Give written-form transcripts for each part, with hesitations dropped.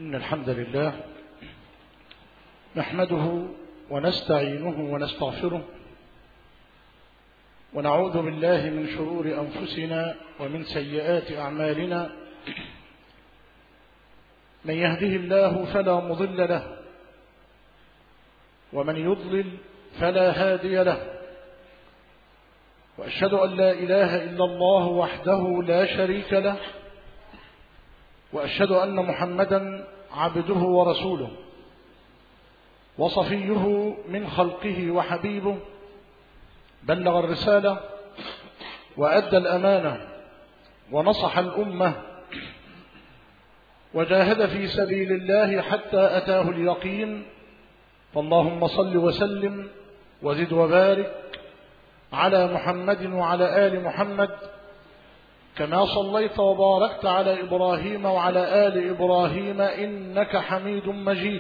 إن الحمد لله نحمده ونستعينه ونستغفره ونعوذ بالله من شرور أنفسنا ومن سيئات أعمالنا. من يهده الله فلا مضل له ومن يضلل فلا هادي له، وأشهد أن لا إله إلا الله وحده لا شريك له، وأشهد أن محمدا عبده ورسوله وصفيه من خلقه وحبيبه، بلغ الرسالة وأدى الأمانة ونصح الأمة وجاهد في سبيل الله حتى أتاه اليقين. فاللهم صل وسلم وزد وبارك على محمد وعلى آل محمد كما صليت وباركت على إبراهيم وعلى آل إبراهيم إنك حميد مجيد.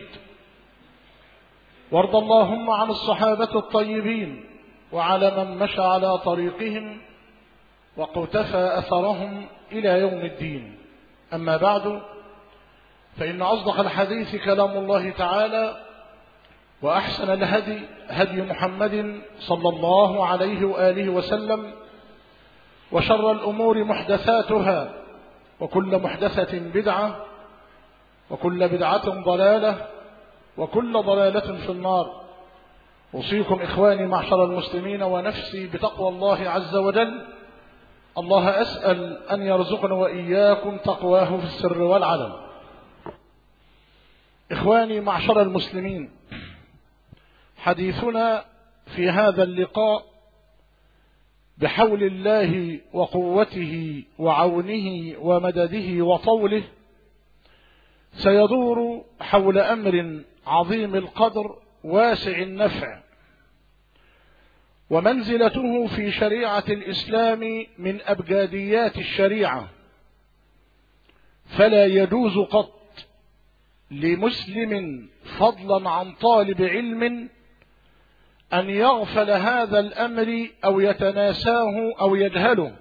وارض اللهم عن الصحابة الطيبين وعلى من مشى على طريقهم وقتفى أثرهم إلى يوم الدين. أما بعد، فإن أصدق الحديث كلام الله تعالى، وأحسن الهدي هدي محمد صلى الله عليه وآله وسلم، وشر الأمور محدثاتها، وكل محدثة بدعة، وكل بدعة ضلالة، وكل ضلالة في النار. أوصيكم إخواني معشر المسلمين ونفسي بتقوى الله عز وجل. الله أسأل أن يرزقنا وإياكم تقواه في السر والعلن. إخواني معشر المسلمين، حديثنا في هذا اللقاء بحول الله وقوته وعونه ومدده وطوله سيدور حول أمر عظيم القدر واسع النفع، ومنزلته في شريعة الإسلام من أبجديات الشريعة. فلا يجوز قط لمسلم فضلا عن طالب علم أن يغفل هذا الأمر أو يتناساه أو يجهله.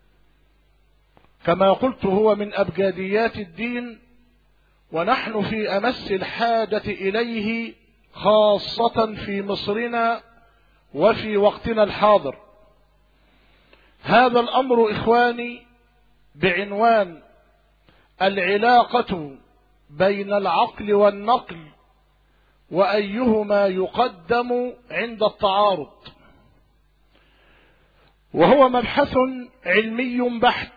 كما قلت، هو من أبجديات الدين، ونحن في أمس الحاجة إليه، خاصة في مصرنا وفي وقتنا الحاضر. هذا الأمر إخواني بعنوان العلاقة بين العقل والنقل، وأيهما يقدم عند التعارض. وهو مبحث علمي بحت،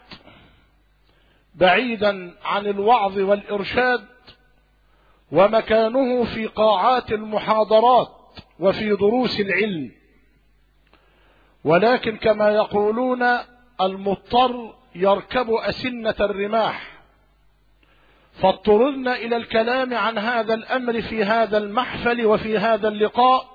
بعيدا عن الوعظ والإرشاد، ومكانه في قاعات المحاضرات وفي دروس العلم. ولكن كما يقولون، المضطر يركب أسنة الرماح، فاضطررنا إلى الكلام عن هذا الأمر في هذا المحفل وفي هذا اللقاء،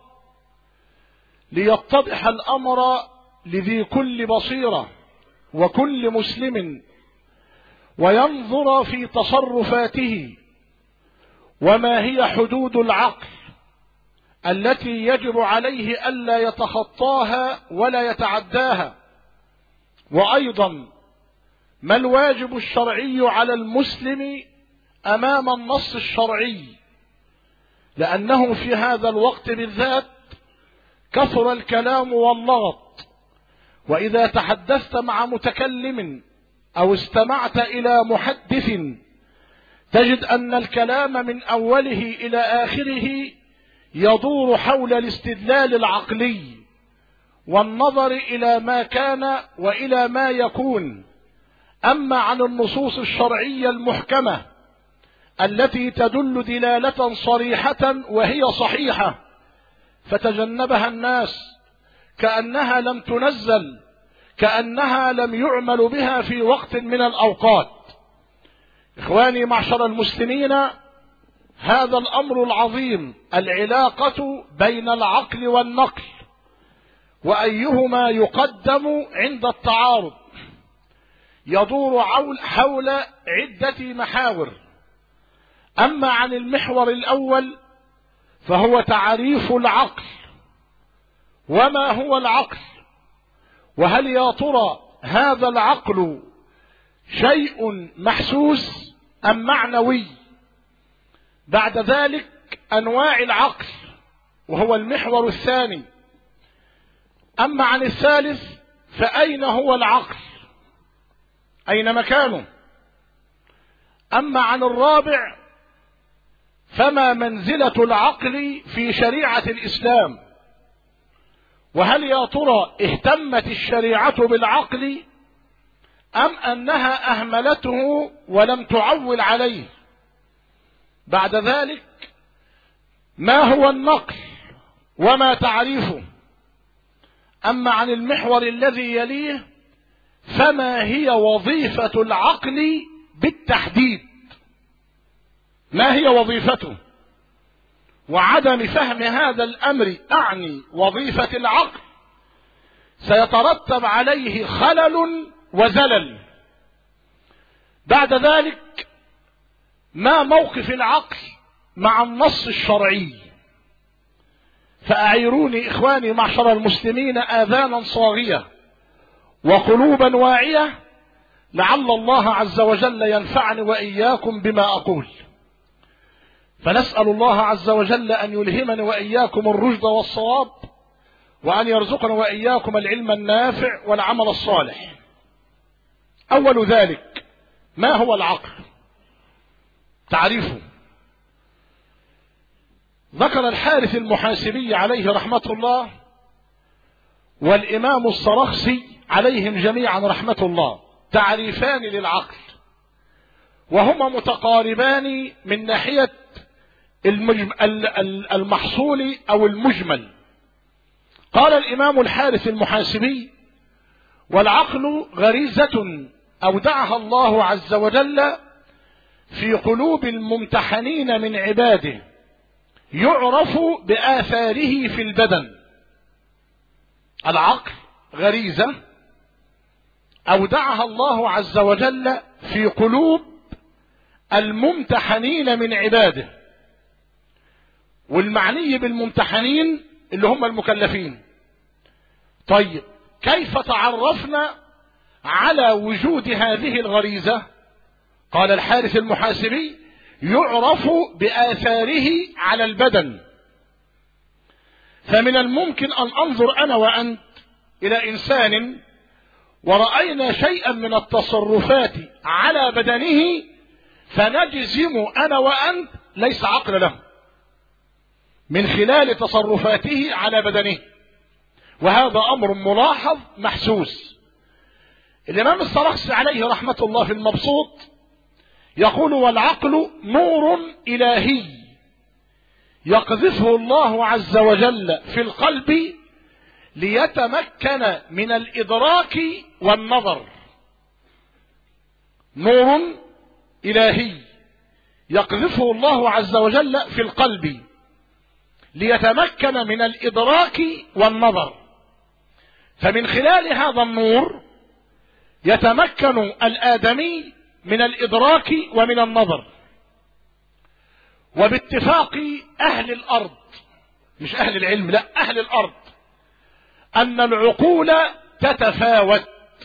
ليتضح الأمر لذي كل بصيرة وكل مسلم، وينظر في تصرفاته وما هي حدود العقل التي يجب عليه ألا يتخطاها ولا يتعداها، وأيضا ما الواجب الشرعي على المسلم أمام النص الشرعي، لأنه في هذا الوقت بالذات كثر الكلام واللغط. وإذا تحدثت مع متكلم أو استمعت إلى محدث تجد أن الكلام من أوله إلى آخره يدور حول الاستدلال العقلي والنظر إلى ما كان وإلى ما يكون. أما عن النصوص الشرعية المحكمة التي تدل دلالة صريحة وهي صحيحة فتجنبها الناس كأنها لم تنزل، كأنها لم يعمل بها في وقت من الأوقات. إخواني معشر المسلمين، هذا الأمر العظيم، العلاقة بين العقل والنقل وأيهما يقدم عند التعارض، يدور حول عدة محاور. أما عن المحور الأول فهو تعريف العقل. وما هو العقل؟ وهل يا ترى هذا العقل شيء محسوس أم معنوي؟ بعد ذلك أنواع العقل وهو المحور الثاني. أما عن الثالث فأين هو العقل؟ أين مكانه؟ أما عن الرابع فما منزلة العقل في شريعة الإسلام؟ وهل يا ترى اهتمت الشريعة بالعقل أم أنها أهملته ولم تعول عليه؟ بعد ذلك ما هو النقل وما تعريفه؟ أما عن المحور الذي يليه فما هي وظيفة العقل بالتحديد؟ ما هي وظيفته؟ وعدم فهم هذا الأمر أعني وظيفة العقل سيترتب عليه خلل وزلل. بعد ذلك ما موقف العقل مع النص الشرعي؟ فأعيروني إخواني معشر المسلمين آذانا صاغية وقلوبا واعية لعل الله عز وجل ينفعني وإياكم بما أقول. فنسأل الله عز وجل أن يلهمني وإياكم الرشد والصواب، وأن يرزقنا وإياكم العلم النافع والعمل الصالح. أول ذلك ما هو العقل؟ تعريفه. ذكر الحارث المحاسبي عليه رحمة الله والإمام الصرخسي عليهم جميعا رحمة الله تعريفان للعقل، وهما متقاربان من ناحية المحصول أو المجمل. قال الإمام الحارث المحاسبي: والعقل غريزة أودعها الله عز وجل في قلوب الممتحنين من عباده، يعرف بآثاره في البدن. العقل غريزة أودعها الله عز وجل في قلوب الممتحنين من عباده، والمعني بالممتحنين اللي هم المكلفين. طيب كيف تعرفنا على وجود هذه الغريزة؟ قال الحارث المحاسبي: يعرف بآثاره على البدن. فمن الممكن أن أنظر أنا وأنت إلى إنسان ورأينا شيئا من التصرفات على بدنه فنجزم أنا وأنت ليس عقل له من خلال تصرفاته على بدنه، وهذا أمر ملاحظ محسوس. الإمام الصرخسي عليه رحمة الله في المبسوط يقول: والعقل نور إلهي يقذفه الله عز وجل في القلب ليتمكن من الإدراك والنظر. نور إلهي يقذفه الله عز وجل في القلب ليتمكن من الإدراك والنظر، فمن خلال هذا النور يتمكن الآدمي من الإدراك ومن النظر. وباتفاق أهل الأرض، مش أهل العلم، لا، أهل الأرض، أن العقول تتفاوت،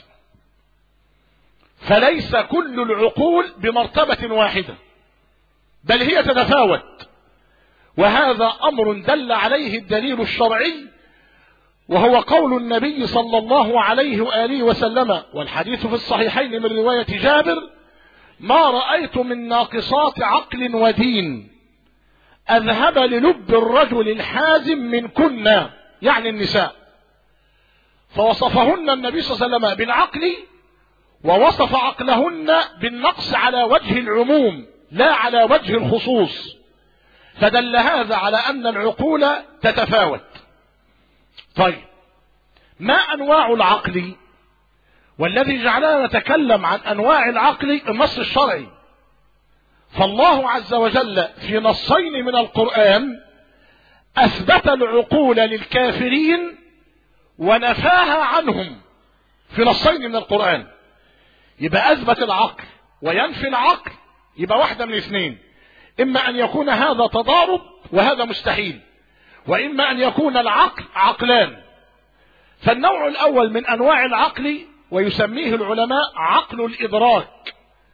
فليس كل العقول بمرتبة واحدة، بل هي تتفاوت. وهذا أمر دل عليه الدليل الشرعي، وهو قول النبي صلى الله عليه وآله وسلم، والحديث في الصحيحين من رواية جابر: ما رأيت من ناقصات عقل ودين أذهب للب الرجل الحازم من كنا، يعني النساء. فوصفهن النبي صلى الله عليه وسلم بالعقل، ووصف عقلهن بالنقص على وجه العموم لا على وجه الخصوص، فدل هذا على أن العقول تتفاوت. طيب ما أنواع العقل؟ والذي جعلنا نتكلم عن أنواع العقل النص الشرعي. فالله عز وجل في نصين من القرآن أثبت العقول للكافرين ونفاها عنهم في نصين من القرآن. يبقى أثبت العقل وينفي العقل، يبقى واحدة من اثنين: إما أن يكون هذا تضارب وهذا مستحيل، وإما أن يكون العقل عقلان. فالنوع الأول من أنواع العقل ويسميه العلماء عقل الإدراك،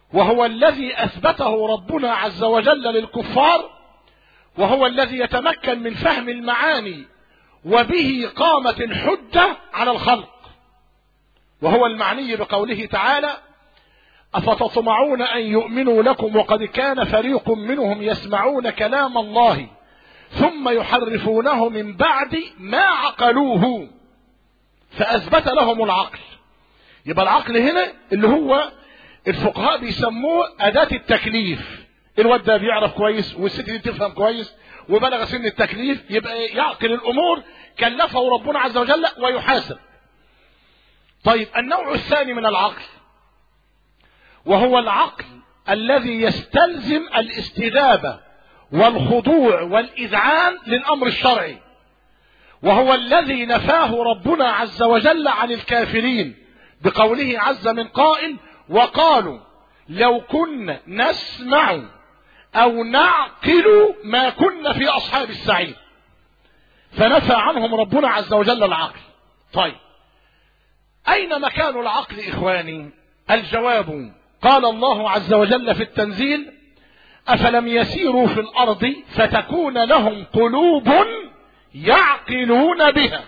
وهو الذي أثبته ربنا عز وجل للكفار، وهو الذي يتمكن من فهم المعاني وبه قامت الحجة على الخلق، وهو المعني بقوله تعالى: أفتطمعون أن يؤمنوا لكم وقد كان فريق منهم يسمعون كلام الله ثم يحرفونه من بعد ما عقلوه فأثبت لهم العقل. يبقى العقل هنا اللي هو الفقهاء بيسموه أداة التكليف. الواد ده بيعرف كويس والست دي تفهم كويس وبلغ سن التكليف، يبقى يعقل الأمور كلفه ربنا عز وجل ويحاسب. طيب، النوع الثاني من العقل وهو العقل الذي يستلزم الاستجابة والخضوع والإذعان للأمر الشرعي، وهو الذي نفاه ربنا عز وجل عن الكافرين بقوله عز من قائل: وقالوا لو كنا نسمع أو نعقل ما كنا في أصحاب السعير، فنفى عنهم ربنا عز وجل العقل. طيب، أين مكان العقل إخواني؟ الجواب: قال الله عز وجل في التنزيل: أفلم يسيروا في الأرض فتكون لهم قلوب يعقلون بها.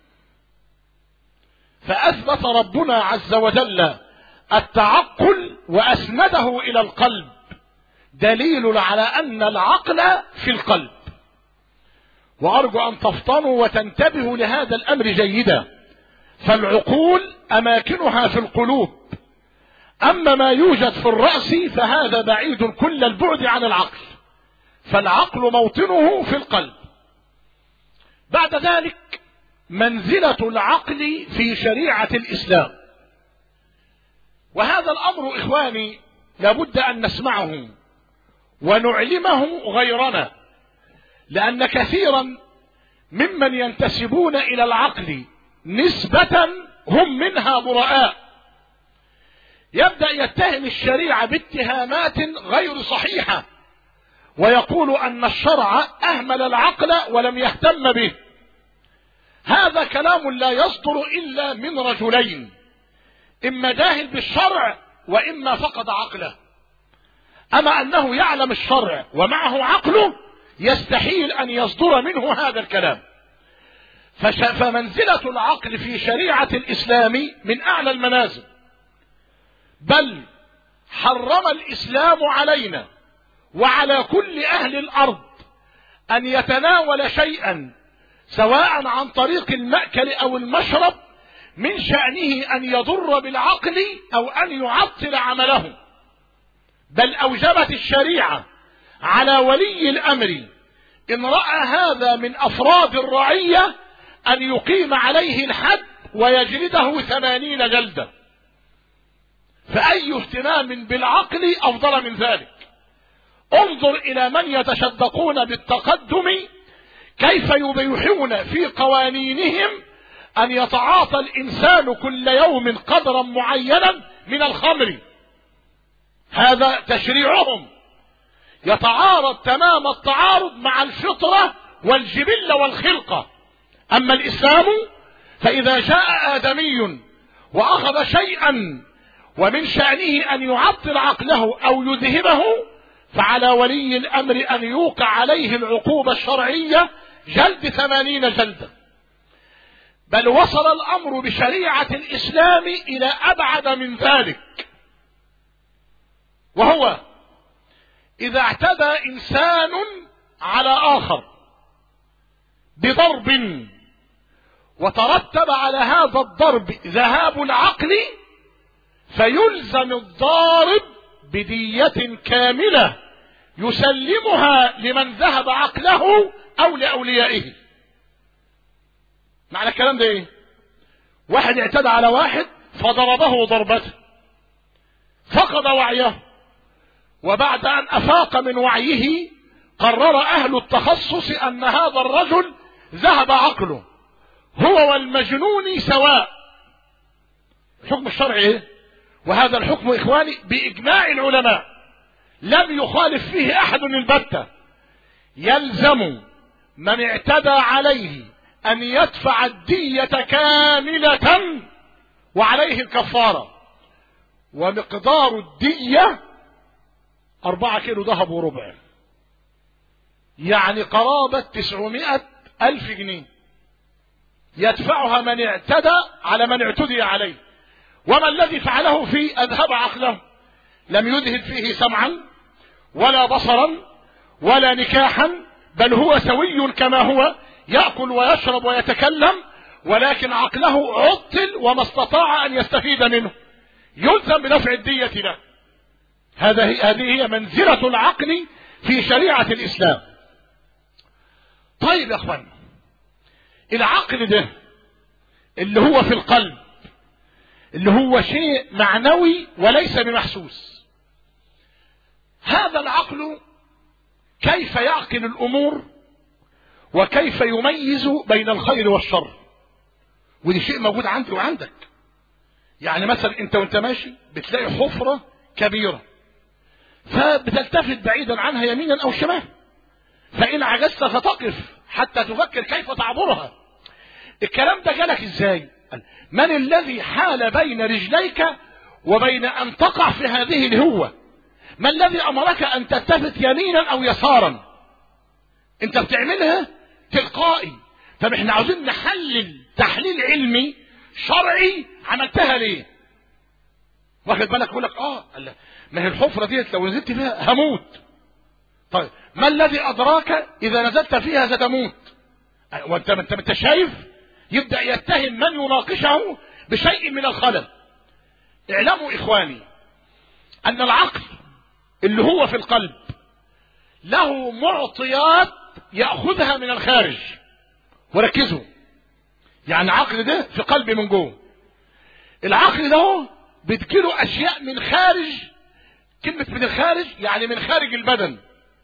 فأثبت ربنا عز وجل التعقل وأسنده إلى القلب، دليل على أن العقل في القلب. وأرجو أن تفطنوا وتنتبهوا لهذا الأمر جيدا، فالعقول أماكنها في القلوب، أما ما يوجد في الرأس فهذا بعيد كل البعد عن العقل، فالعقل موطنه في القلب. بعد ذلك منزلة العقل في شريعة الإسلام، وهذا الأمر إخواني لابد أن نسمعه ونعلمه غيرنا، لأن كثيرا ممن ينتسبون إلى العقل نسبة هم منها براء يبدأ يتهم الشريعة باتهامات غير صحيحة، ويقول أن الشرع أهمل العقل ولم يهتم به. هذا كلام لا يصدر إلا من رجلين: إما جاهل بالشرع وإما فقد عقله. أما أنه يعلم الشرع ومعه عقله يستحيل أن يصدر منه هذا الكلام. فمنزلة العقل في شريعة الإسلام من أعلى المنازل، بل حرم الإسلام علينا وعلى كل أهل الأرض أن يتناول شيئا سواء عن طريق المأكل أو المشرب من شأنه أن يضر بالعقل أو أن يعطل عمله، بل أوجبت الشريعة على ولي الأمر إن رأى هذا من أفراد الرعية أن يقيم عليه الحد ويجلده 80 جلدة. فأي اهتمام بالعقل أفضل من ذلك؟ انظر إلى من يتشدقون بالتقدم كيف يبيحون في قوانينهم أن يتعاطى الإنسان كل يوم قدرا معينا من الخمر. هذا تشريعهم يتعارض تمام التعارض مع الفطرة والجبلة والخلقة. أما الإسلام فإذا جاء آدمي وأخذ شيئا ومن شأنه أن يعطل عقله أو يذهبه، فعلى ولي الأمر أن يوقع عليه العقوبة الشرعية جلد 80 جلدة. بل وصل الأمر بشريعة الإسلام إلى أبعد من ذلك، وهو إذا اعتدى إنسان على آخر بضرب وترتب على هذا الضرب ذهاب العقل، فيلزم الضارب بدية كاملة يسلمها لمن ذهب عقله أو لأوليائه. معنى الكلام ده إيه؟ واحد اعتدى على واحد فضربه ضربته، فقد وعيه، وبعد أن أفاق من وعيه قرر أهل التخصص أن هذا الرجل ذهب عقله، هو والمجنون سواء. الحكم الشرعي إيه؟ وهذا الحكم إخواني بإجماع العلماء لم يخالف فيه أحد البتة. يلزم من اعتدى عليه أن يدفع الدية كاملة وعليه الكفارة، ومقدار الدية 4 كيلو ذهب وربع، يعني قرابة 900,000 جنيه يدفعها من اعتدى على من اعتدي عليه. وما الذي فعله فيه؟ أذهب عقله، لم يذهب فيه سمعا ولا بصرا ولا نكاحا، بل هو سوي كما هو، يأكل ويشرب ويتكلم، ولكن عقله عطل وما استطاع أن يستفيد منه، يلزم بدفع الدية له. هذه هي منزلة العقل في شريعة الإسلام. طيب يا أخوان، العقل ده اللي هو في القلب، اللي هو شيء معنوي وليس بمحسوس، هذا العقل كيف يعقل الأمور وكيف يميز بين الخير والشر؟ ودي شيء موجود عندي وعندك. يعني مثلا انت وانت ماشي بتلاقي حفرة كبيرة، فبتلتفت بعيدا عنها يمينا او شمالا، فإن عجزت فتقف حتى تفكر كيف تعبرها. الكلام ده جالك ازاي؟ من الذي حال بين رجليك وبين ان تقع في هذه الهوة؟ ما الذي امرك ان تلتفت يمينا او يسارا؟ انت بتعملها تلقائي. طب احنا عاوزين نحلل تحليل علمي شرعي، عملتها ليه؟ واخد بالك؟ يقول لك ما هي الحفرة ديت لو نزلت فيها هموت. طيب ما الذي ادراك اذا نزلت فيها ستموت؟ وانت انت شايف؟ يبدأ يتهم من يناقشه بشيء من الخلل. اعلموا اخواني ان العقل اللي هو في القلب له معطيات يأخذها من الخارج. وركزوا، يعني عقل ده في قلبي من جوه، العقل ده بتجيله اشياء من خارج. كلمة من الخارج يعني من خارج البدن.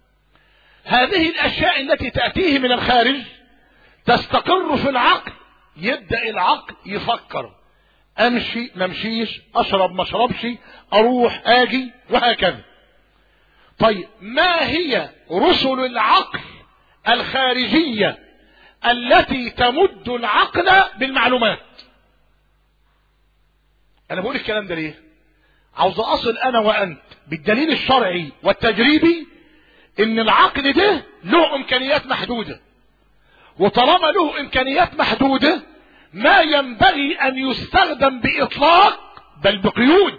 هذه الاشياء التي تأتيه من الخارج تستقر في العقل، يبدأ العقل يفكر، امشي ما امشيش، اشرب ما اشربش، اروح اجي، وهكذا. طيب ما هي رسل العقل الخارجية التي تمد العقل بالمعلومات؟ انا بقول الكلام ده ليه؟ عاوز اصل انا وانت بالدليل الشرعي والتجريبي ان العقل ده له امكانيات محدودة، وطالما له امكانيات محدودة ما ينبغي ان يستخدم باطلاق بل بقيود.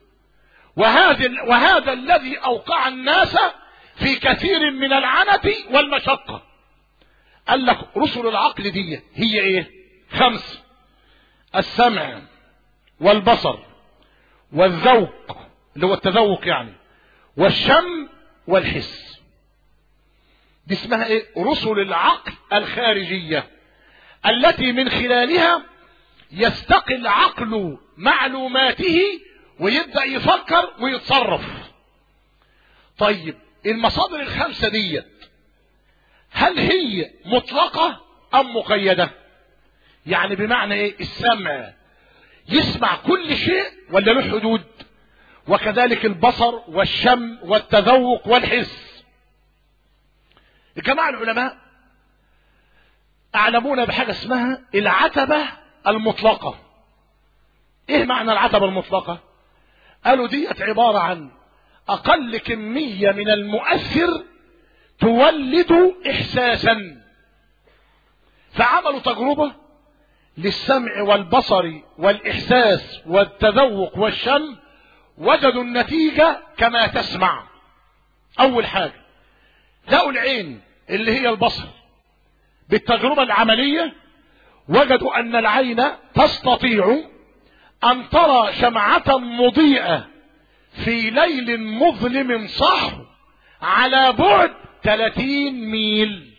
وهذا الذي اوقع الناس في كثير من العنة والمشقة. قال لك رسل العقل دي هي ايه؟ 5: السمع والبصر والذوق اللي هو التذوق يعني، والشم والحس. دي اسمها ايه؟ رسل العقل الخارجية التي من خلالها يستقي العقل معلوماته ويبدأ يفكر ويتصرف. طيب المصادر ال5 ديت هل هي مطلقة ام مقيدة؟ يعني بمعنى ايه؟ السمع يسمع كل شيء ولا له حدود؟ وكذلك البصر والشم والتذوق والحس. الجماعة العلماء اعلمونا بحاجة اسمها العتبة المطلقة. ايه معنى العتبة المطلقة؟ قالوا ديت عبارة عن اقل كمية من المؤثر تولد احساسا. فعملوا تجربة للسمع والبصر والاحساس والتذوق والشم، وجدوا النتيجة كما تسمع. اول حاجة لقوا العين اللي هي البصر بالتجربة العملية، وجدوا ان العين تستطيع ان ترى شمعة مضيئة في ليل مظلم صحو على بعد 30 ميل.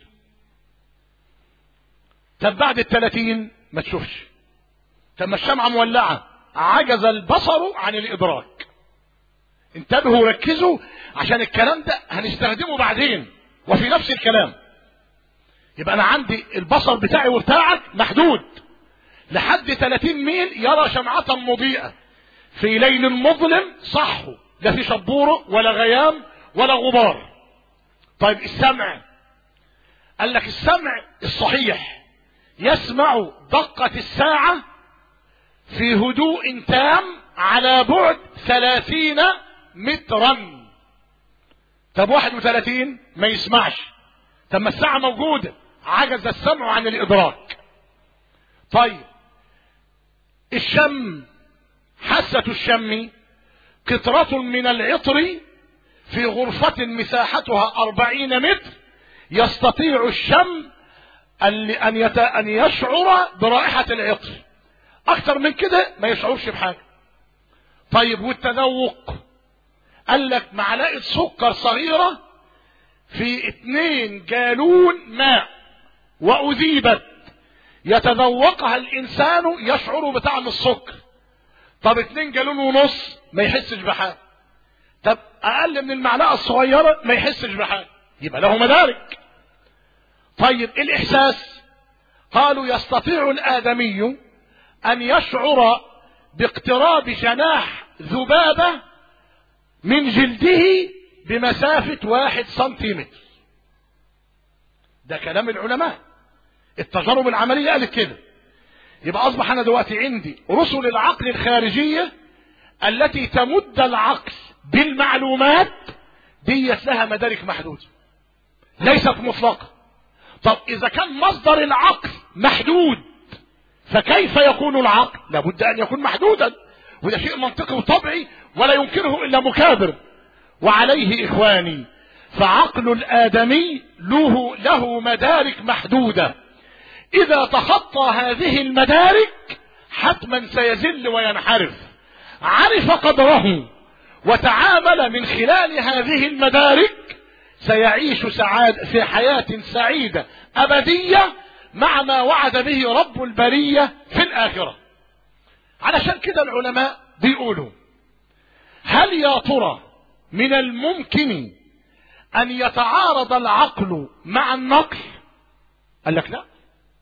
طب بعد 30 ما تشوفش. طب ما الشمعة مولعة، عجز البصر عن الادراك. انتبهوا وركزوا عشان الكلام ده هنستخدمه بعدين. وفي نفس الكلام يبقى انا عندي البصر بتاعي وبتاعك محدود، لحد 30 ميل يرى شمعة مضيئة في ليل مظلم صحو، لا في شبورة ولا غيام ولا غبار. طيب السمع، قال لك السمع الصحيح يسمع دقة الساعة في هدوء تام على بعد 30 مترا. طب 31 ما يسمعش. طب ما الساعة موجودة، عجز السمع عن الإدراك. طيب الشم، حاسة الشم قطرة من العطر في غرفة مساحتها 40 متر، يستطيع الشم أن يشعر برائحة العطر. أكثر من كده ما يشعرش بحاجة. طيب والتذوق؟ قال لك معلقة سكر صغيرة في 2 جالون ماء وأذيبت، يتذوقها الإنسان يشعر بطعم السكر. طب 2 جالون ونص ما يحسش بحاجة. طب أقل من المعلقة الصغيرة ما يحسش بحاجة، يبقى له مدارك. طيب الإحساس؟ قالوا يستطيع الآدمي أن يشعر باقتراب جناح ذبابة من جلده بمسافة 1 سنتيمتر. ده كلام العلماء، التجارب العملية قالت كده. يبقى أصبح أنا دلوقتي عندي رسل العقل الخارجية التي تمد العقل بالمعلومات ديت لها مدارك محدودة، ليست مطلقة. طب إذا كان مصدر العقل محدود فكيف يكون العقل؟ لابد أن يكون محدودا، وده شيء منطقي وطبيعي ولا ينكره إلا مكابر. وعليه إخواني فعقل الآدمي له مدارك محدودة، إذا تخطى هذه المدارك حتما سيزل وينحرف. عرف قدره وتعامل من خلال هذه المدارك سيعيش في حياة سعيدة أبدية مع ما وعد به رب البرية في الآخرة. علشان كده العلماء بيقولوا هل يا ترى من الممكن أن يتعارض العقل مع النقل؟ قال لك لا،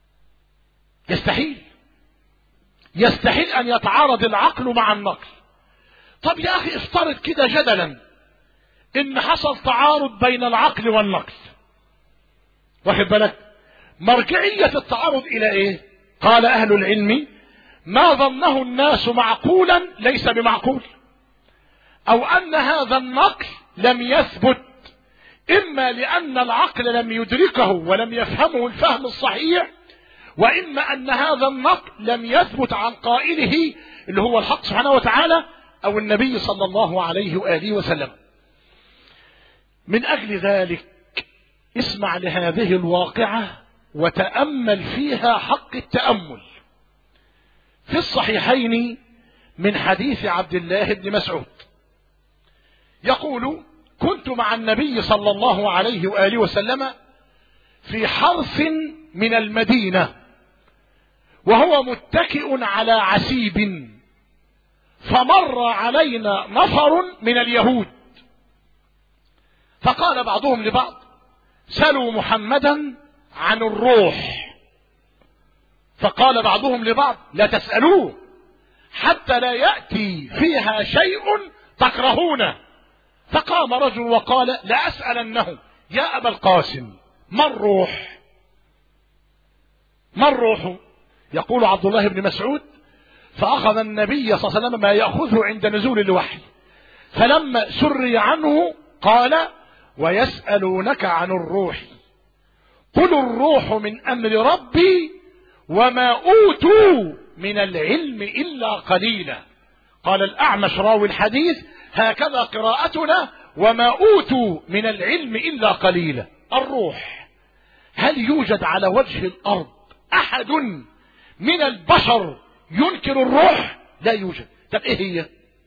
يستحيل أن يتعارض العقل مع النقل. طب يا أخي افترض كده جدلا إن حصل تعارض بين العقل والنقل، واخد بالك؟ مرجعية التعارض إلى إيه؟ قال أهل العلم ما ظنه الناس معقولا ليس بمعقول، أو أن هذا النقل لم يثبت، إما لأن العقل لم يدركه ولم يفهمه الفهم الصحيح، وإما أن هذا النقل لم يثبت عن قائله اللي هو الحق سبحانه وتعالى أو النبي صلى الله عليه وآله وسلم. من أجل ذلك اسمع لهذه الواقعة وتأمل فيها حق التأمل. في الصحيحين من حديث عبد الله بن مسعود يقول كنت مع النبي صلى الله عليه وآله وسلم في حرث من المدينة وهو متكئ على عسيب، فمر علينا نفر من اليهود، فقال بعضهم لبعض سلوا محمدا عن الروح، فقال بعضهم لبعض لا تسألوه حتى لا يأتي فيها شيء تكرهونه. فقام رجل وقال لا أسألنه يا أبا القاسم ما الروح؟ ما الروح؟ يقول عبد الله بن مسعود فأخذ النبي صلى الله عليه وسلم ما يأخذه عند نزول الوحي، فلما سري عنه قال ويسألونك عن الروح قل الروح من أمر ربي وما أوتوا من العلم إلا قليلا. قال الأعمش راوي الحديث هكذا قراءتنا وما أوتوا من العلم إلا قليلا. الروح، هل يوجد على وجه الأرض أحد من البشر ينكر الروح؟ لا يوجد. طب إيه هي؟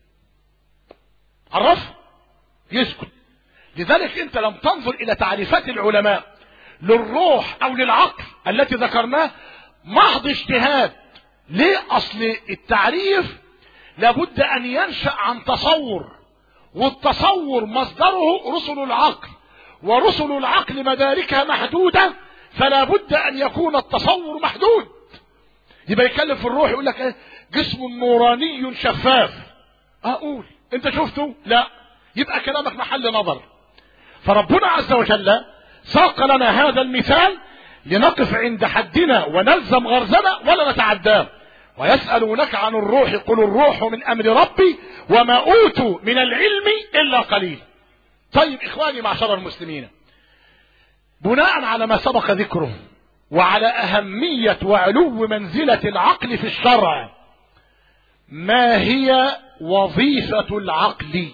عرف يسكت. لذلك أنت لم تنظر إلى تعريفات العلماء للروح أو للعقل التي ذكرناه محض اجتهاد. ليه؟ أصل التعريف لابد أن ينشأ عن تصور، والتصور مصدره رسل العقل، ورسل العقل مداركها محدودة، فلا بد أن يكون التصور محدود. يبقى يتكلم في الروح يقول لك جسم نوراني شفاف، أقول أنت شفته؟ لا، يبقى كلامك محل نظر. فربنا عز وجل ساق لنا هذا المثال لنقف عند حدنا ونلزم غرزنا ولا نتعداه. ويسألونك عن الروح قل الروح من أمر ربي وما أوتوا من العلم إلا قليل. طيب إخواني معشر المسلمين، بناء على ما سبق ذكره وعلى أهمية وعلو منزلة العقل في الشرع، ما هي وظيفة العقل؟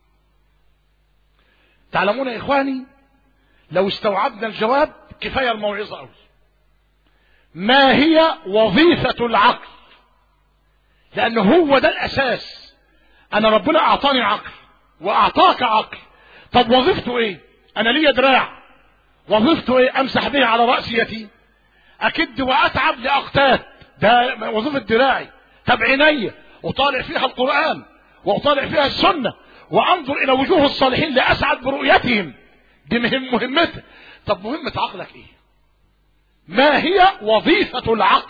تعلمون يا إخواني، لو استوعبنا الجواب كفاية الموعظة أوي. ما هي وظيفة العقل؟ لأنه هو ده الأساس. أنا ربنا أعطاني عقل وأعطاك عقل، طب وظيفته إيه؟ أنا لي دراع، وظيفته إيه؟ أمسح به على رأسيتي، أكد وأتعب لأقتات، ده وظيفة دراعي. طب عيني وطالع فيها القرآن وطالع فيها السنة وأنظر إلى وجوه الصالحين لأسعد برؤيتهم، دي مهمته. طب مهمة عقلك إيه؟ ما هي وظيفة العقل؟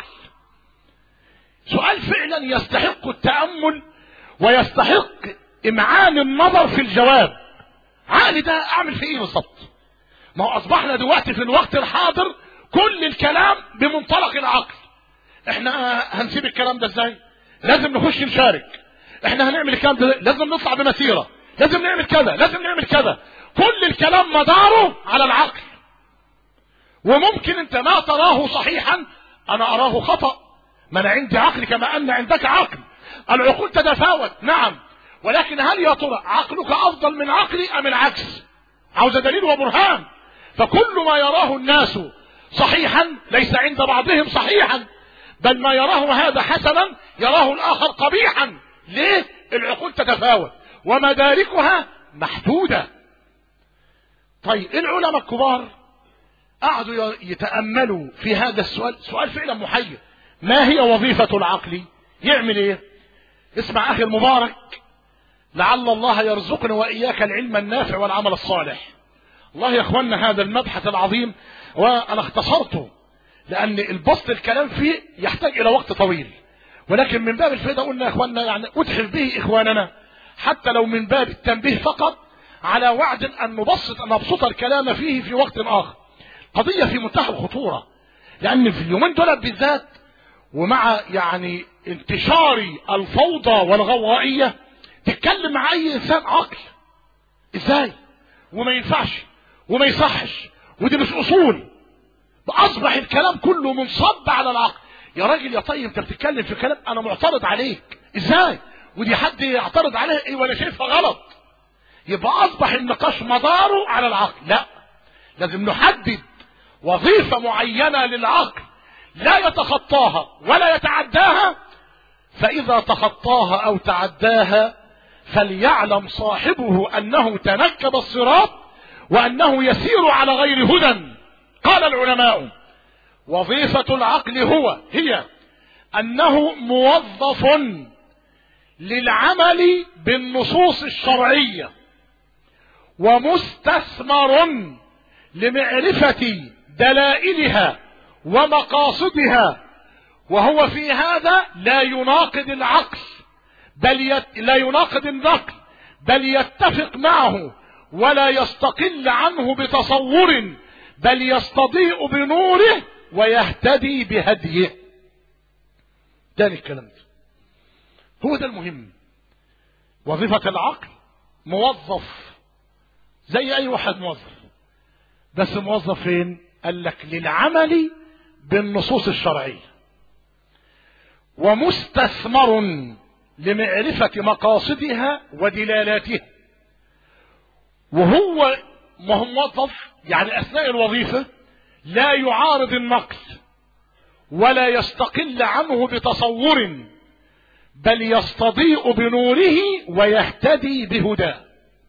سؤال فعلا يستحق التأمل ويستحق إمعان النظر في الجواب. عقلي ده أعمل فيه إيه بالظبط؟ ما هو أصبحنا دلوقتي في الوقت الحاضر كل الكلام بمنطلق العقل. احنا هنسيب الكلام ده ازاي؟ لازم نخش نشارك. احنا هنعمل الكلام ده، لازم نطلع بمسيرة، لازم نعمل كذا، لازم نعمل كذا. كل الكلام مداره على العقل. وممكن انت ما تراه صحيحا انا اراه خطأ، ما انا عندي عقل كما ان عندك عقل. العقول تتفاوت نعم، ولكن هل يا ترى عقلك افضل من عقلي ام العكس؟ عاوز دليل وبرهان. فكل ما يراه الناس صحيحا ليس عند بعضهم صحيحا، بل ما يراه هذا حسنا يراه الاخر قبيحا. ليه؟ العقول تتفاوت ومداركها محدودة. طيب العلماء الكبار قعدوا يتأملوا في هذا السؤال، سؤال فعلا محير. ما هي وظيفة العقل؟ يعمل ايه؟ اسمع اخي المبارك، لعل الله يرزقنا واياك العلم النافع والعمل الصالح. الله يا اخوانا هذا المبحث العظيم وانا اختصرته لان البسط الكلام فيه يحتاج الى وقت طويل، ولكن من باب الفائدة قلنا يا اخوانا يعني اتحف به اخواننا حتى لو من باب التنبيه فقط، على وعد ان نبسط الكلام فيه في وقت اخر. قضية في منتهى الخطورة، لان في اليومين دول بالذات ومع يعني انتشار الفوضى والغوائية تتكلم مع اي انسان عقل ازاي؟ وما ينفعش وما يصحش ودي مش اصول. اصبح الكلام كله منصب على العقل. يا راجل يا طيب انت بتتكلم في كلام انا معترض عليك ازاي؟ ودي حد يعترض عليه ايه ولا شايفها غلط؟ يبقى اصبح النقاش مداره على العقل. لا، لازم نحدد وظيفة معينة للعقل لا يتخطاها ولا يتعداها، فإذا تخطاها أو تعداها فليعلم صاحبه أنه تنكب الصراط وأنه يسير على غير هدى. قال العلماء وظيفة العقل هي أنه موظف للعمل بالنصوص الشرعية ومستثمر لمعرفة دلائلها ومقاصدها، وهو في هذا لا يناقض العقل لا يناقض النقل، بل يتفق معه ولا يستقل عنه بتصور، بل يستضيء بنوره ويهتدي بهديه. تاني الكلام ده هو ده المهم. وظيفة العقل موظف زي اي واحد موظف، بس موظف فين؟ قال لك للعمل بالنصوص الشرعية ومستثمر لمعرفة مقاصدها ودلالاتها. وهو موظف يعني اثناء الوظيفة لا يعارض النقل ولا يستقل عنه بتصور، بل يستضيء بنوره ويهتدي بهداه.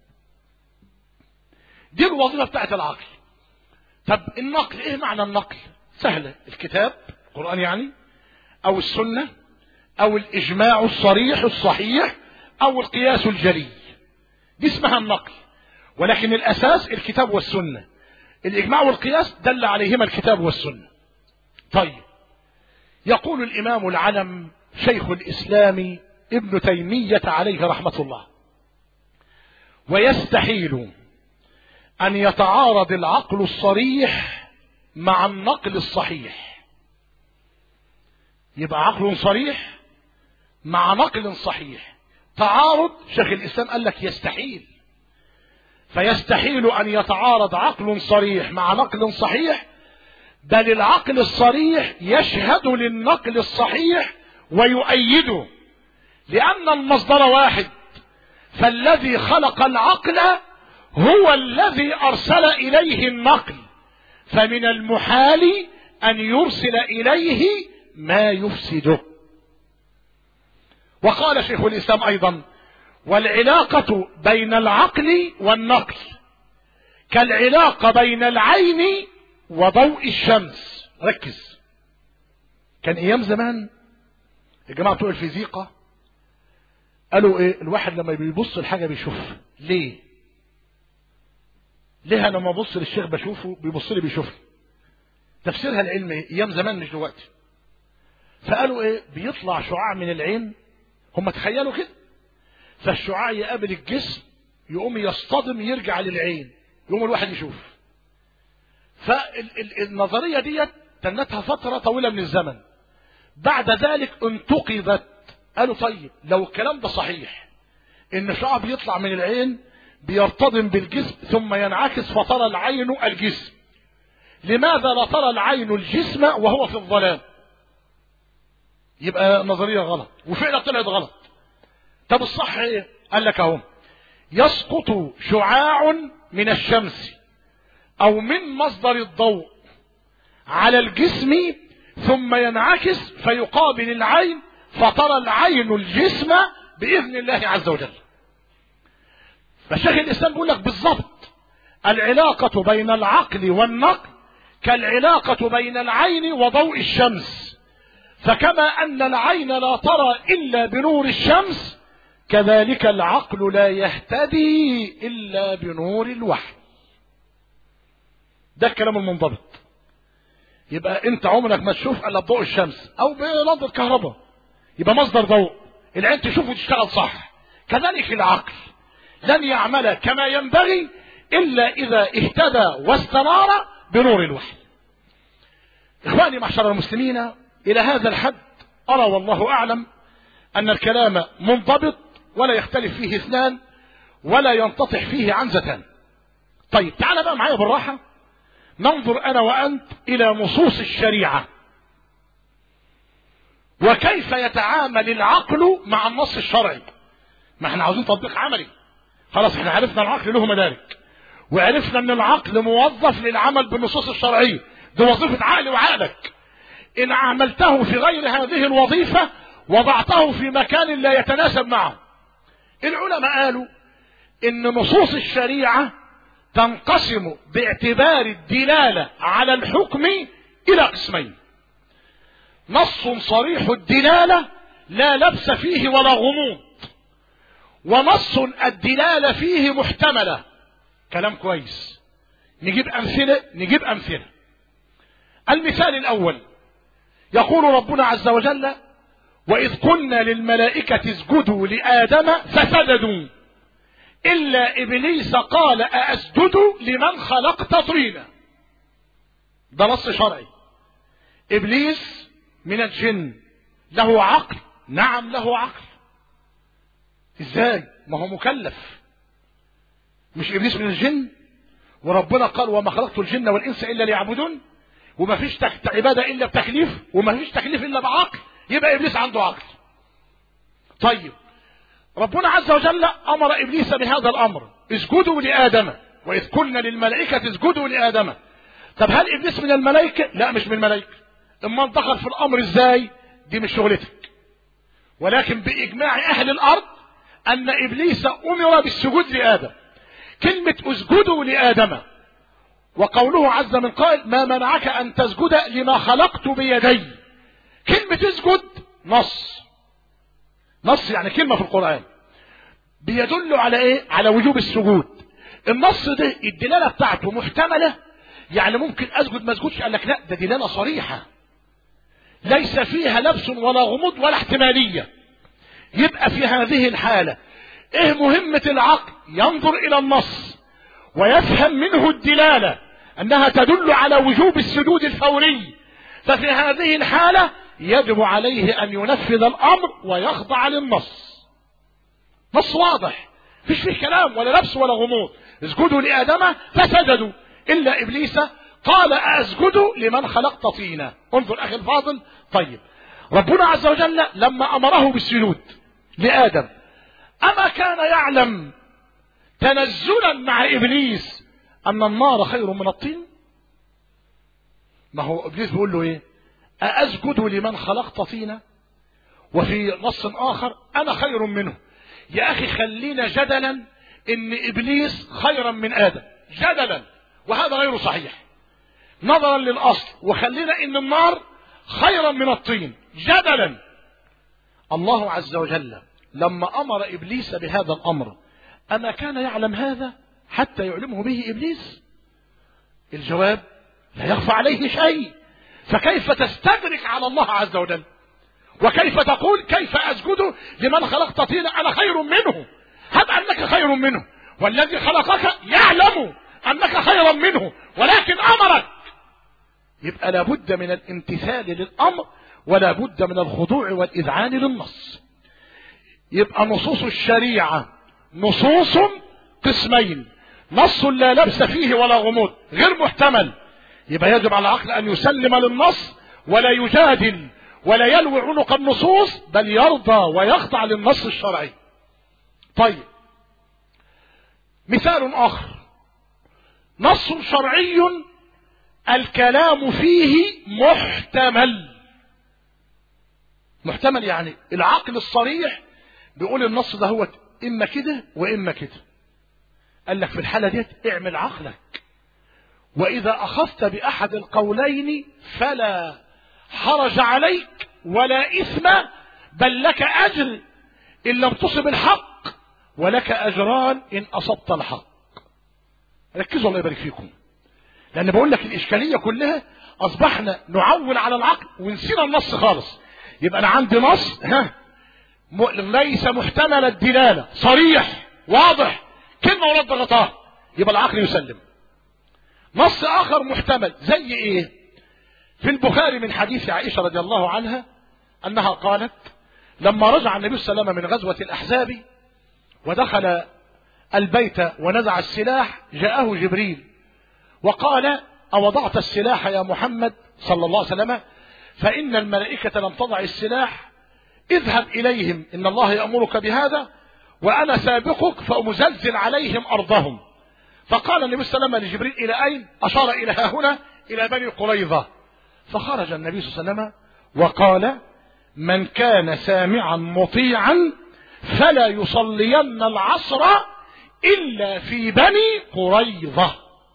دي الوظيفة بتاعت العقل. طب النقل ايه معنى النقل؟ سهلة، الكتاب القرآن يعني، او السنة، او الاجماع الصريح الصحيح، او القياس الجلي، دي اسمها النقل. ولكن الاساس الكتاب والسنة. الاجماع والقياس دل عليهما الكتاب والسنة. طيب يقول الامام العلم شيخ الاسلام ابن تيمية عليه رحمة الله: ويستحيل ان يتعارض العقل الصريح مع النقل الصحيح. يبقى عقل صريح مع نقل صحيح، تعارض شيخ الاسلام قال لك يستحيل. فيستحيل أن يتعارض عقل صريح مع نقل صحيح، بل العقل الصريح يشهد للنقل الصحيح ويؤيده، لأن المصدر واحد، فالذي خلق العقل هو الذي أرسل إليه النقل، فمن المحال أن يرسل إليه ما يفسده. وقال شيخ الإسلام أيضا: والعلاقة بين العقل والنقل كالعلاقة بين العين وضوء الشمس. ركز، كان ايام زمان الجماعة بتوع الفيزيقا قالوا ايه؟ الواحد لما بيبص الحاجة بيشوفها. ليه انا لما ابص للشيخ بشوفه، بيبص لي بيشوفني؟ تفسيرها العلمي ايام زمان مش دلوقتي. فقالوا ايه؟ بيطلع شعاع من العين، هم تخيلوا كده، فالشعاع يقابل الجسم يقوم يصطدم يرجع للعين، يقوم الواحد يشوف. فالنظرية دي تنتها فترة طويلة من الزمن، بعد ذلك انتقدت. قالوا طيب لو الكلام ده صحيح، ان الشعاع بيطلع من العين بيرتطم بالجسم ثم ينعكس فترى العين الجسم، لماذا لا ترى العين الجسم وهو في الظلام؟ يبقى نظرية غلط، وفعلا طلعت غلط. طب الصح ايه؟ قال لك اهو: يسقط شعاع من الشمس او من مصدر الضوء على الجسم ثم ينعكس فيقابل العين فترى العين الجسم باذن الله عز وجل. فالشيخ الاسلام بيقول لك بالضبط العلاقة بين العقل والنقل كالعلاقة بين العين وضوء الشمس، فكما ان العين لا ترى الا بنور الشمس، كذلك العقل لا يهتدي الا بنور الوحي. ده الكلام المنضبط. يبقى انت عمرك ما تشوف الا بضوء الشمس او بنظر كهرباء، يبقى مصدر ضوء العين تشوف وتشتغل صح. كذلك العقل لن يعمل كما ينبغي الا اذا اهتدى واستنار بنور الوحي. اخواني معشر المسلمين، الى هذا الحد ارى والله اعلم ان الكلام منضبط ولا يختلف فيه اثنان ولا ينتطح فيه عنزتان. طيب تعال بقى معايا بالراحة ننظر انا وانت الى نصوص الشريعة وكيف يتعامل العقل مع النص الشرعي. ما احنا عاوزين تطبيق عملي. خلاص احنا عرفنا العقل له مدارك، وعرفنا ان العقل موظف للعمل بالنصوص الشرعية، دي وظيفة عقلي وعقلك. ان عملته في غير هذه الوظيفة وضعته في مكان لا يتناسب معه. العلماء قالوا ان نصوص الشريعة تنقسم باعتبار الدلالة على الحكم الى قسمين: نص صريح الدلالة لا لبس فيه ولا غموض، ونص الدلالة فيه محتملة. كلام كويس. نجيب امثلة. المثال الاول: يقول ربنا عز وجل: وإذ قلنا للملائكة اسجدوا لآدم فسجدوا إلا إبليس قال أأسجد لمن خلقت طينا. ده نص شرعي. إبليس من الجن له عقل؟ نعم له عقل. إزاي؟ ما هو مكلف. مش إبليس من الجن؟ وربنا قال: وما خلقت الجن والإنس إلا ليعبدون. وما فيش عبادة إلا بتكليف، وما فيش تكليف إلا بعقل. يبقى إبليس عنده عقل. طيب ربنا عز وجل أمر إبليس بهذا الأمر: اسجدوا لآدم، وإذ قلنا للملائكة اسجدوا لآدم. طب هل إبليس من الملائكة؟ لا مش من الملائكة. اما دخل في الأمر إزاي؟ دي مش شغلتك. ولكن بإجماع أهل الأرض أن إبليس أمر بالسجود لآدم. كلمة اسجدوا لآدم وقوله عز من قائل: ما منعك أن تسجد لما خلقت بيدي. كلمة اسجد نص يعني كلمة في القرآن بيدل على ايه؟ على وجوب السجود. النص ده الدلالة بتاعته محتملة، يعني ممكن اسجد ما اسجدش. قال لك لا، ده دلالة صريحة ليس فيها لبس ولا غموض ولا احتمالية. يبقى في هذه الحالة ايه مهمة العقل؟ ينظر الى النص ويفهم منه الدلالة انها تدل على وجوب السجود الفوري. ففي هذه الحالة يجب عليه ان ينفذ الامر ويخضع للنص. نص واضح. فيش فيه كلام ولا لبس ولا غموض. اسجدوا لآدم فسجدوا إلا إبليس قال أسجد لمن خلقت طينا. انظر أخي الفاضل. طيب ربنا عز وجل لما أمره بالسجود لآدم أما كان يعلم تنزلا مع إبليس أن النار خير من الطين؟ ما هو إبليس بيقول له إيه؟ أأسجد لمن خلقت طينا؟ وفي نص آخر أنا خير منه. يا أخي خلينا جدلا إن إبليس خيرا من آدم جدلا، وهذا غير صحيح نظرا للأصل، وخلينا إن النار خيرا من الطين جدلا. الله عز وجل لما أمر إبليس بهذا الأمر أما كان يعلم هذا حتى يعلمه به إبليس؟ الجواب لا يخفى عليه شيء. فكيف تستدرك على الله عز وجل؟ وكيف تقول كيف أسجد لمن خلقت طينا أنا خير منه؟ هب أنك خير منه، والذي خلقك يعلم أنك خيرا منه ولكن أمرك. يبقى لابد من الامتثال للأمر ولا بد من الخضوع والإذعان للنص. يبقى نصوص الشريعة نصوص قسمين: نص لا لبس فيه ولا غموض غير محتمل، يبقى يجب على العقل أن يسلم للنص ولا يجادل ولا يلوي عنق النصوص، بل يرضى ويخضع للنص الشرعي. طيب مثال آخر: نص شرعي الكلام فيه محتمل. محتمل يعني العقل الصريح بيقول النص ده هو إما كده وإما كده. قال لك في الحالة دي اعمل عقلك، وإذا أخذت بأحد القولين فلا حرج عليك ولا إثم، بل لك أجر إن لم تصب الحق ولك أجران إن أصبت الحق. ركزوا الله يبارك فيكم، لأن بقول لك الإشكالية كلها أصبحنا نعول على العقل ونسينا النص خالص. يبقى أنا عندي نص ليس محتمل الدلالة، صريح واضح كلمة ورد غطاه، يبقى العقل يسلم. نص آخر محتمل زي إيه؟ في البخاري من حديث عائشة رضي الله عنها أنها قالت: لما رجع النبي صلى الله عليه وسلم من غزوة الأحزاب ودخل البيت ونزع السلاح جاءه جبريل وقال: أوضعت السلاح يا محمد صلى الله عليه وسلم؟ فإن الملائكة لم تضع السلاح، اذهب إليهم إن الله يأمرك بهذا وأنا سابقك فأمزلزل عليهم أرضهم. فقال النبي صلى الله عليه وسلم لجبريل: إلى أين؟ أشار إلى ها هنا، إلى بني قريظة. فخرج النبي صلى الله عليه وسلم وقال: من كان سامعا مطيعا فلا يصلين العصر إلا في بني قريظة.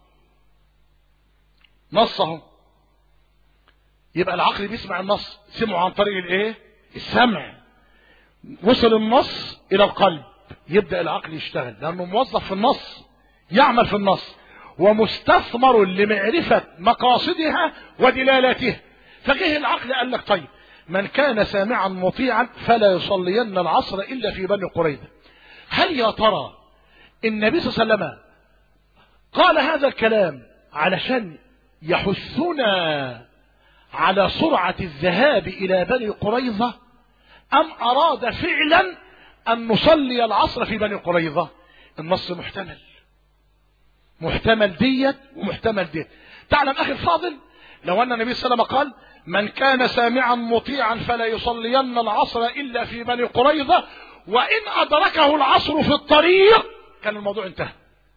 نصه. يبقى العقل بيسمع النص، سمعه عن طريق الايه؟ السمع. وصل النص الى القلب، يبدأ العقل يشتغل لانه موظف في النص، يعمل في النص ومستثمر لمعرفة مقاصدها ودلالاتها. فجه العقل قال لك: طيب من كان سامعا مطيعا فلا يصلين العصر الا في بني قريظة. هل يا ترى النبي صلى الله عليه وسلم قال هذا الكلام علشان يحثنا على سرعة الذهاب إلى بني قريظة، أم أراد فعلا أن نصلي العصر في بني قريظة؟ النص محتمل، محتمل ديت ومحتمل ديت. تعلم أخي الفاضل، لو أن النبي صلى الله عليه وسلم قال: من كان سامعا مطيعا فلا يصلين العصر إلا في بني قريظة، وإن أدركه العصر في الطريق، كان الموضوع انتهى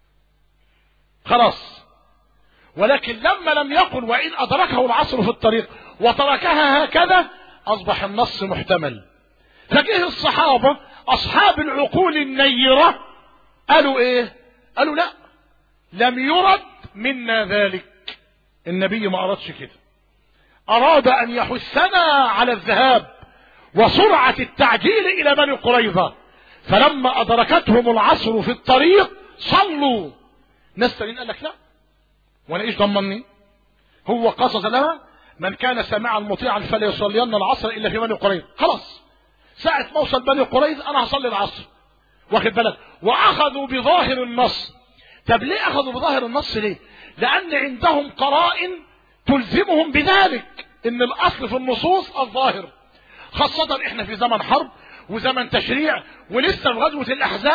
خلاص. ولكن لما لم يقل وإن أدركه العصر في الطريق وتركها هكذا، أصبح النص محتمل. فجه الصحابة أصحاب العقول النيرة قالوا إيه؟ قالوا: لا، لم يرد منا ذلك، النبي ما أردش كده، أراد أن يحثنا على الذهاب وسرعة التعجيل إلى بني قريظة، فلما أدركتهم العصر في الطريق صلوا. ناس تانيين قال لك: لا، وانا ايش ضمني؟ هو قصص لها: من كان سامعا مطيعا فلا يصلين العصر الا في بني قريظة. خلاص، ساعة ما اوصل بني قريظة انا هصلي العصر، واخد بالك؟ واخذوا بظاهر النص. طب ليه اخذوا بظاهر النص؟ ليه؟ لان عندهم قرائن تلزمهم بذلك، ان الاصل في النصوص الظاهر، خاصة احنا في زمن حرب وزمن تشريع ولسه في غزوة الاحزاب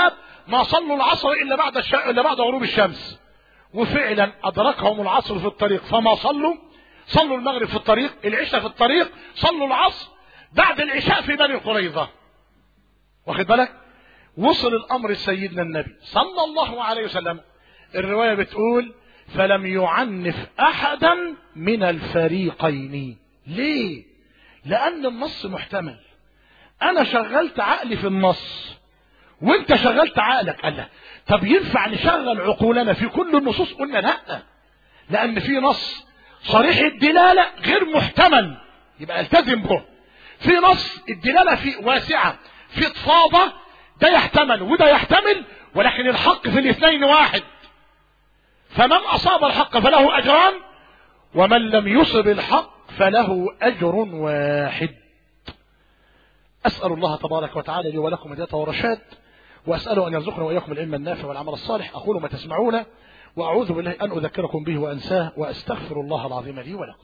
ما صلوا العصر إلا بعد غروب الشمس. وفعلا أدركهم العصر في الطريق فما صلوا المغرب في الطريق، العشاء في الطريق، صلوا العصر بعد العشاء في بني قريظة. واخد بالك؟ وصل الأمر لسيدنا النبي صلى الله عليه وسلم. الرواية بتقول فلم يعنف أحدا من الفريقين. ليه؟ لأن النص محتمل. أنا شغلت عقلي في النص وانت شغلت عقلك. قال لا، طب ينفع نشغل عقولنا في كل النصوص؟ قلنا لا، لأن في نص صريح الدلالة غير محتمل يبقى التزم به. في نص الدلالة فيه واسعة، في اطفاضة، ده يحتمل وده يحتمل، ولكن الحق في الاثنين واحد. فمن أصاب الحق فله أجران، ومن لم يصب الحق فله أجر واحد. أسأل الله تبارك وتعالى لي ولكم هداية ورشاد، وأسأله أن يرزقنا وإياكم العلم النافع والعمل الصالح. أقول ما تسمعون، وأعوذ بالله أن أذكركم به وأنساه، وأستغفر الله العظيم لي ولكم.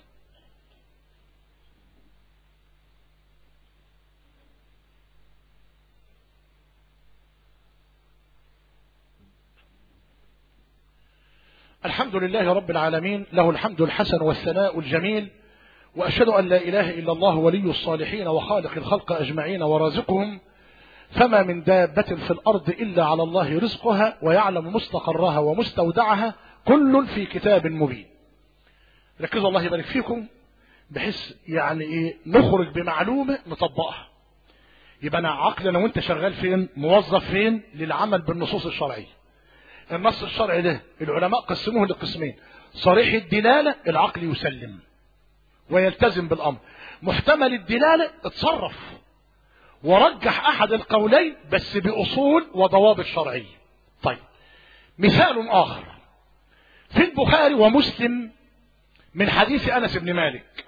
الحمد لله رب العالمين، له الحمد الحسن والثناء الجميل، وأشهد أن لا إله إلا الله ولي الصالحين وخالق الخلق أجمعين ورازقهم، فما من دابة في الأرض إلا على الله رزقها ويعلم مستقرها ومستودعها، كل في كتاب مبين. ركزوا الله يبارك فيكم، بحيث يعني إيه نخرج بمعلومة نطبقها. يبقى أنا عقلنا وأنت شغال فين؟ موظف فين؟ للعمل بالنصوص الشرعية. النص الشرعي ده العلماء قسموه لقسمين: صريح الدلالة العقل يسلم ويلتزم بالأمر، محتمل الدلالة اتصرف ورجح أحد القولين بس بأصول وضوابط شرعية. طيب، مثال آخر في البخاري ومسلم من حديث أنس بن مالك،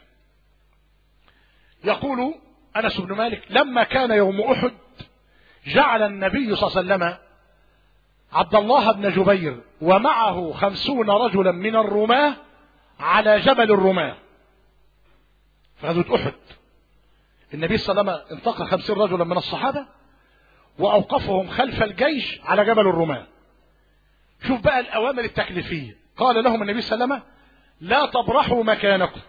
يقول أنس بن مالك: لما كان يوم أحد جعل النبي صلى الله عليه وسلم عبد الله بن جبير ومعه 50 رجلا من الرماة على جبل الرماة في غزوة أحد. النبي صلى الله عليه وسلم انتقى 50 رجلا من الصحابة وأوقفهم خلف الجيش على جبل الرماة. شوف بقى الأوامر التكليفية. قال لهم النبي صلى الله عليه وسلم: لا تبرحوا مكانكم،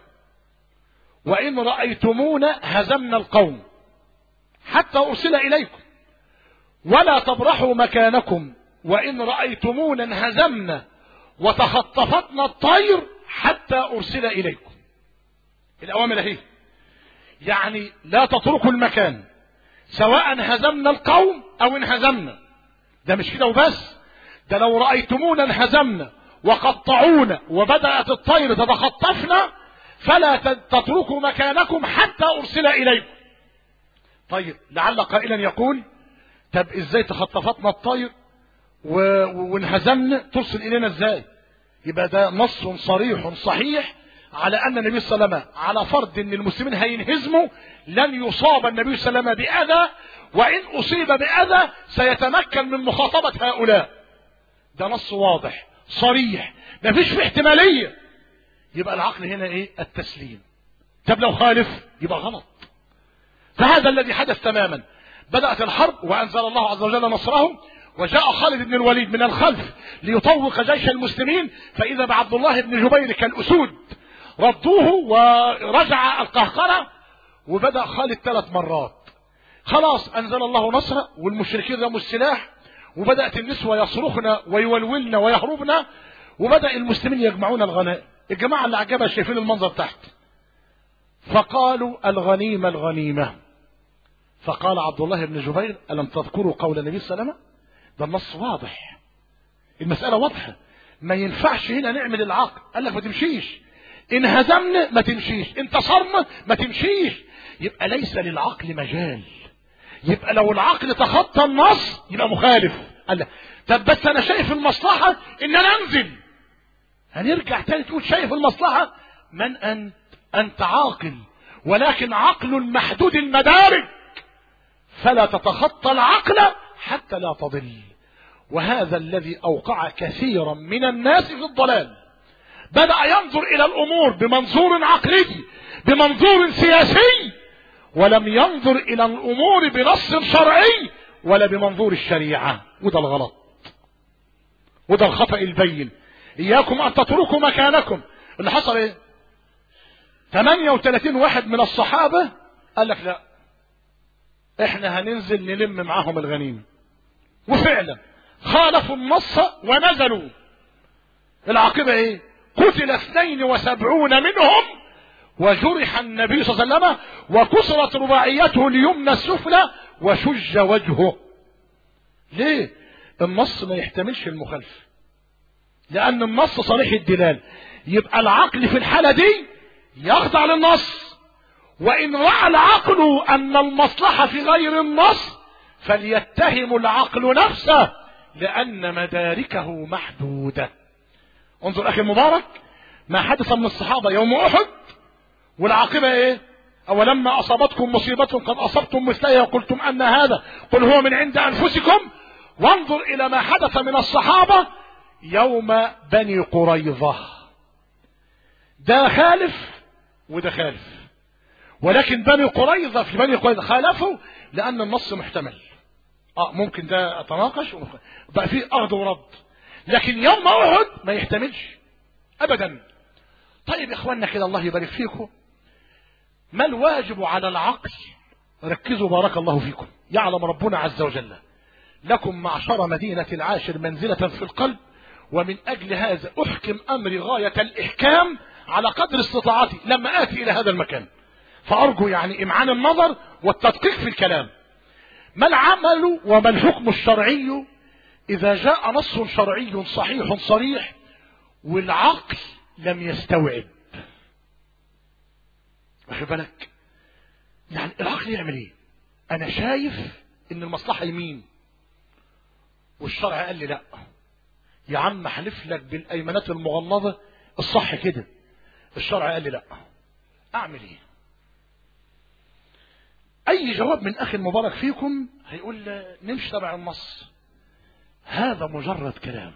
وإن رأيتمونا هزمنا القوم حتى أرسل إليكم، ولا تبرحوا مكانكم وإن رأيتمونا انهزمنا وتخطفتنا الطير حتى أرسل إليكم. الأوامر هي يعني لا تتركوا المكان سواء هزمنا القوم أو انهزمنا. ده مش كده وبس، ده لو رأيتمونا انهزمنا وقطعونا وبدأت الطير تتخطفنا فلا تتركوا مكانكم حتى أرسل إليكم. طيب، لعل قائلا يقول: طب ازاي تخطفتنا الطير وانهزمنا ترسل إلينا ازاي؟ يبقى ده نص صريح صحيح على أن النبي صلى الله عليه وسلم على فرض أن المسلمين هينهزموا لن يصاب النبي صلى الله عليه وسلم بأذى، وإن أصيب بأذى سيتمكن من مخاطبة هؤلاء. ده نص واضح صريح مفيش فيه احتمالية. يبقى العقل هنا ايه؟ التسليم. طب لو خالف يبقى غلط. فهذا الذي حدث تماما. بدأت الحرب وأنزل الله عز وجل نصره، وجاء خالد بن الوليد من الخلف ليطوق جيش المسلمين، فإذا بعبد الله بن جبير كالأسود ردوه ورجع القهقرة، وبدأ خالد 3 مرات. خلاص أنزل الله نصره والمشركين رموا السلاح، وبدأت النسوة يصرخن ويولولن ويهربن، وبدأ المسلمين يجمعون الغنائم. الجماعة اللي عجبها شايفين المنظر تحت، فقالوا: الغنيمة الغنيمة. فقال عبد الله بن جبير: ألم تذكروا قول النبي صلى الله عليه وسلم؟ ده النص واضح، المسألة واضحة، ما ينفعش هنا نعمل العقل. قال لك ما تمشيش، إن هزمنا ما تمشيش، انتصرنا ما تمشيش. يبقى ليس للعقل مجال. يبقى لو العقل تخطى النص يبقى مخالف. قال لك طب بس أنا شايف المصلحة إن أنا أنزل. هنرجع تاني تقول شايف المصلحة؟ من أنت؟ أنت عاقل، ولكن عقل محدود المدارك، فلا تتخطى العقل حتى لا تضل. وهذا الذي أوقع كثيرا من الناس في الضلال. بدأ ينظر إلى الأمور بمنظور عقلي، بمنظور سياسي، ولم ينظر إلى الأمور بنص شرعي ولا بمنظور الشريعة، وده الغلط. وده الخطأ البين. إياكم أن تتركوا مكانكم. اللي حصل إيه؟ 38 واحد من الصحابة قال لك لا، إحنا هننزل نلم معاهم الغنيمة، وفعلا خالفوا النص ونزلوا. العاقبة إيه؟ قتل 72 منهم، وجرح النبي صلى الله عليه وسلم، وكسرت رباعيته اليمنى السفلى، وشج وجهه. ليه؟ النص ما يحتملش المخالفة، لأن النص صريح الدلال. يبقى العقل في الحالة دي يخضع للنص، وإن رأى العقل أن المصلحة في غير النص فليتهم العقل نفسه، لأن مداركه محدودة. انظر أخي المبارك ما حدث من الصحابة يوم أحد، والعاقبة إيه؟ أولما أصابتكم مصيبة قد أصبتم مثلها وقلتم أن هذا قل هو من عند أنفسكم. وانظر إلى ما حدث من الصحابة يوم بني قريظة. ده خالف وده خالف، ولكن بني قريظة في بني قريظة خالفوا لأن النص محتمل. ممكن ده أتناقش بقى فيه أخذ ورد، لكن يوم أحد ما يحتملش أبدا. طيب يا إخواننا كده الله يبارك فيكم، ما الواجب على العقل؟ ركزوا بارك الله فيكم. يعلم ربنا عز وجل لكم معشر مدينة العاشر منزلة في القلب، ومن أجل هذا أحكم أمري غاية الإحكام على قدر استطاعتي لما آتي إلى هذا المكان، فأرجو يعني إمعان النظر والتدقيق في الكلام. ما العمل وما الحكم الشرعي إذا جاء نص شرعي صحيح صريح والعقل لم يستوعب؟ واخد بالك؟ يعني العقل يعمل ايه؟ انا شايف ان المصلحة يمين والشرع قال لي لا، يا عم حلف لك بالايمانات المغلظة الصح كده، الشرع قال لي لا، اعمل ايه؟ اي جواب من اخي المبارك فيكم هيقول نمشي تبع النص. هذا مجرد كلام،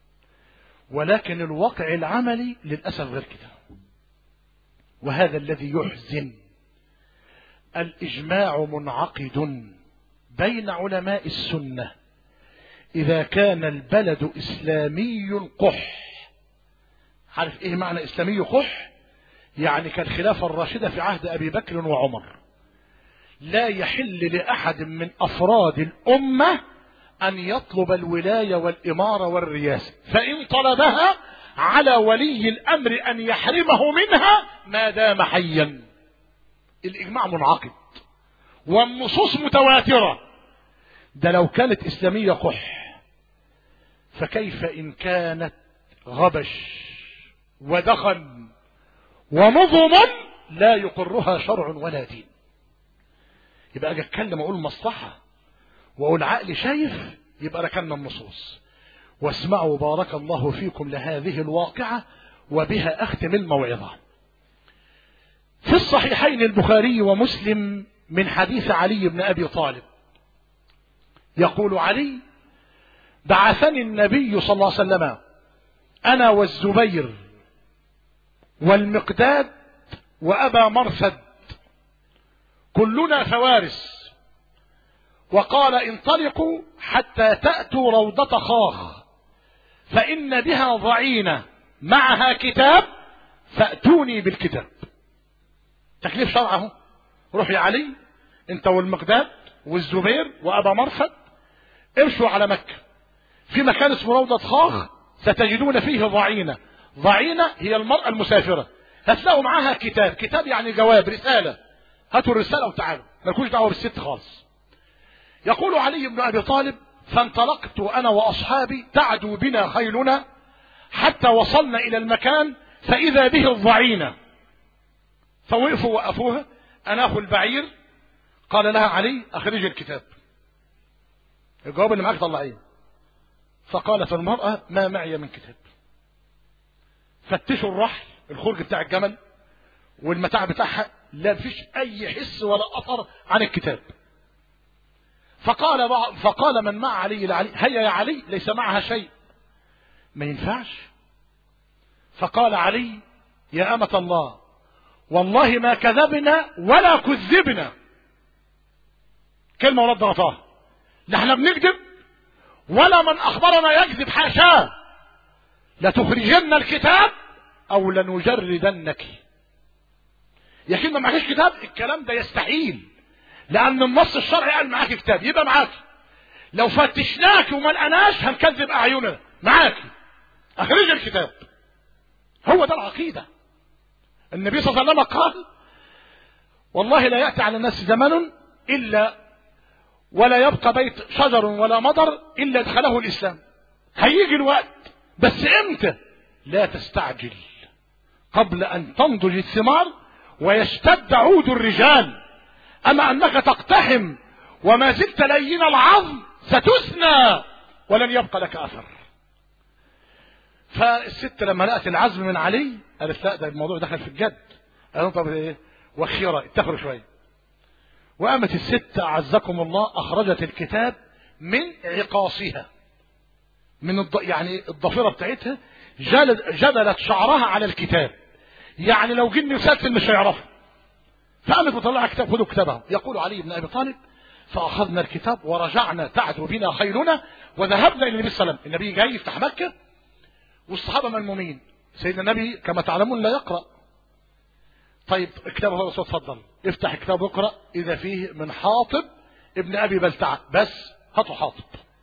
ولكن الواقع العملي للأسف غير كده، وهذا الذي يحزن. الإجماع منعقد بين علماء السنة إذا كان البلد إسلامي قح. عارف إيه معنى إسلامي قح؟ يعني كالخلافة الراشدة في عهد أبي بكر وعمر. لا يحل لأحد من أفراد الأمة أن يطلب الولاية والإمارة والرياسة، فإن طلبها على ولي الأمر أن يحرمه منها ما دام حيا. الإجماع منعقد والنصوص متواترة. ده لو كانت إسلامية قح، فكيف إن كانت غبش ودخن ونظم لا يقرها شرع ولا دين؟ يبقى أجي أتكلم أقول مصلحة وأقول عقل شايف، يبقى ركننا النصوص. واسمعوا بارك الله فيكم لهذه الواقعة وبها أختم الموعظة. في الصحيحين البخاري ومسلم من حديث علي بن أبي طالب يقول علي: بعثني النبي صلى الله عليه وسلم أنا والزبير والمقداد وأبا مرثد كلنا فوارس، وقال: انطلقوا حتى تأتوا روضة خاخ فإن بها ضعينة معها كتاب فأتوني بالكتاب. تكليف شرعه. روح يا علي انت والمقداد والزبير وأبا مرثد امشوا على مكة، في مكان اسمه روضة خاخ ستجدون فيه ضعينة. ضعينة هي المرأة المسافرة، هتلاقوا معاها كتاب. كتاب يعني جواب، رسالة. هاتوا الرسالة وتعالوا، مالكوش دعوة بالست خالص. يقول علي بن أبي طالب: فانطلقت أنا وأصحابي تعدو بنا خيلنا حتى وصلنا إلى المكان فإذا به الضعينة، فوقفوا وقفوها. أناخوا البعير، قال لها علي: أخرج الكتاب، الجواب اللي معاك طلعيه. فقالت المرأة: ما معي من كتاب. فتشوا الرحل، الخرج بتاع الجمل والمتاع بتاعها، لا فيش أي حس ولا أثر عن الكتاب. فقال من مع علي لعلي: هيا يا علي، ليس معها شيء. ما ينفعش. فقال علي: يا أمة الله، والله ما كذبنا ولا كذبنا. كلمة ورد غطاها. لا احنا بنكذب ولا من أخبرنا يكذب، حاشاه. لتخرجن الكتاب او لنجردنك. يا كلمة معكش كتاب، الكلام ده يستحيل، لان النص الشرعي قال معاك كتاب يبقى معاك. لو فتشناك وما لقناش هنكذب اعيننا، معاك اخرج الكتاب. هو ده العقيدة. النبي صلى الله عليه وسلم قال والله لا يأتي على الناس زمن إلا ولا يبقى بيت شجر ولا مطر إلا ادخله الإسلام. هيجي الوقت، بس امتى؟ لا تستعجل، قبل أن تنضج الثمار ويشتد عود الرجال. أما أنك تقتحم وما زلت لين العظم ستثنى ولن يبقى لك أثر. فالست لما لقت العزم من علي قالت لا، ده الموضوع دخل في الجد. قالوا طب ايه؟ وخيرة اتخروا شوية. وقامت الست أعزكم الله أخرجت الكتاب من عقاصها، من يعني الضفيرة بتاعتها، جدلت شعرها على الكتاب، يعني لو جن يسلسل مش هيعرفها. فقامت مطلعة كتاب، خذوا كتابها. يقول علي بن أبي طالب فأخذنا الكتاب ورجعنا تعدو بنا خيلنا وذهبنا إلى النبي صلى الله عليه وسلم. النبي جاي يفتح مكة والصحابة ملمومين. سيدنا النبي كما تعلمون لا يقرأ. طيب كتابه هو اتفضل افتح الكتاب واقرأ. إذا فيه من حاطب ابن أبي بلتعة، بس هاتوا حاطب.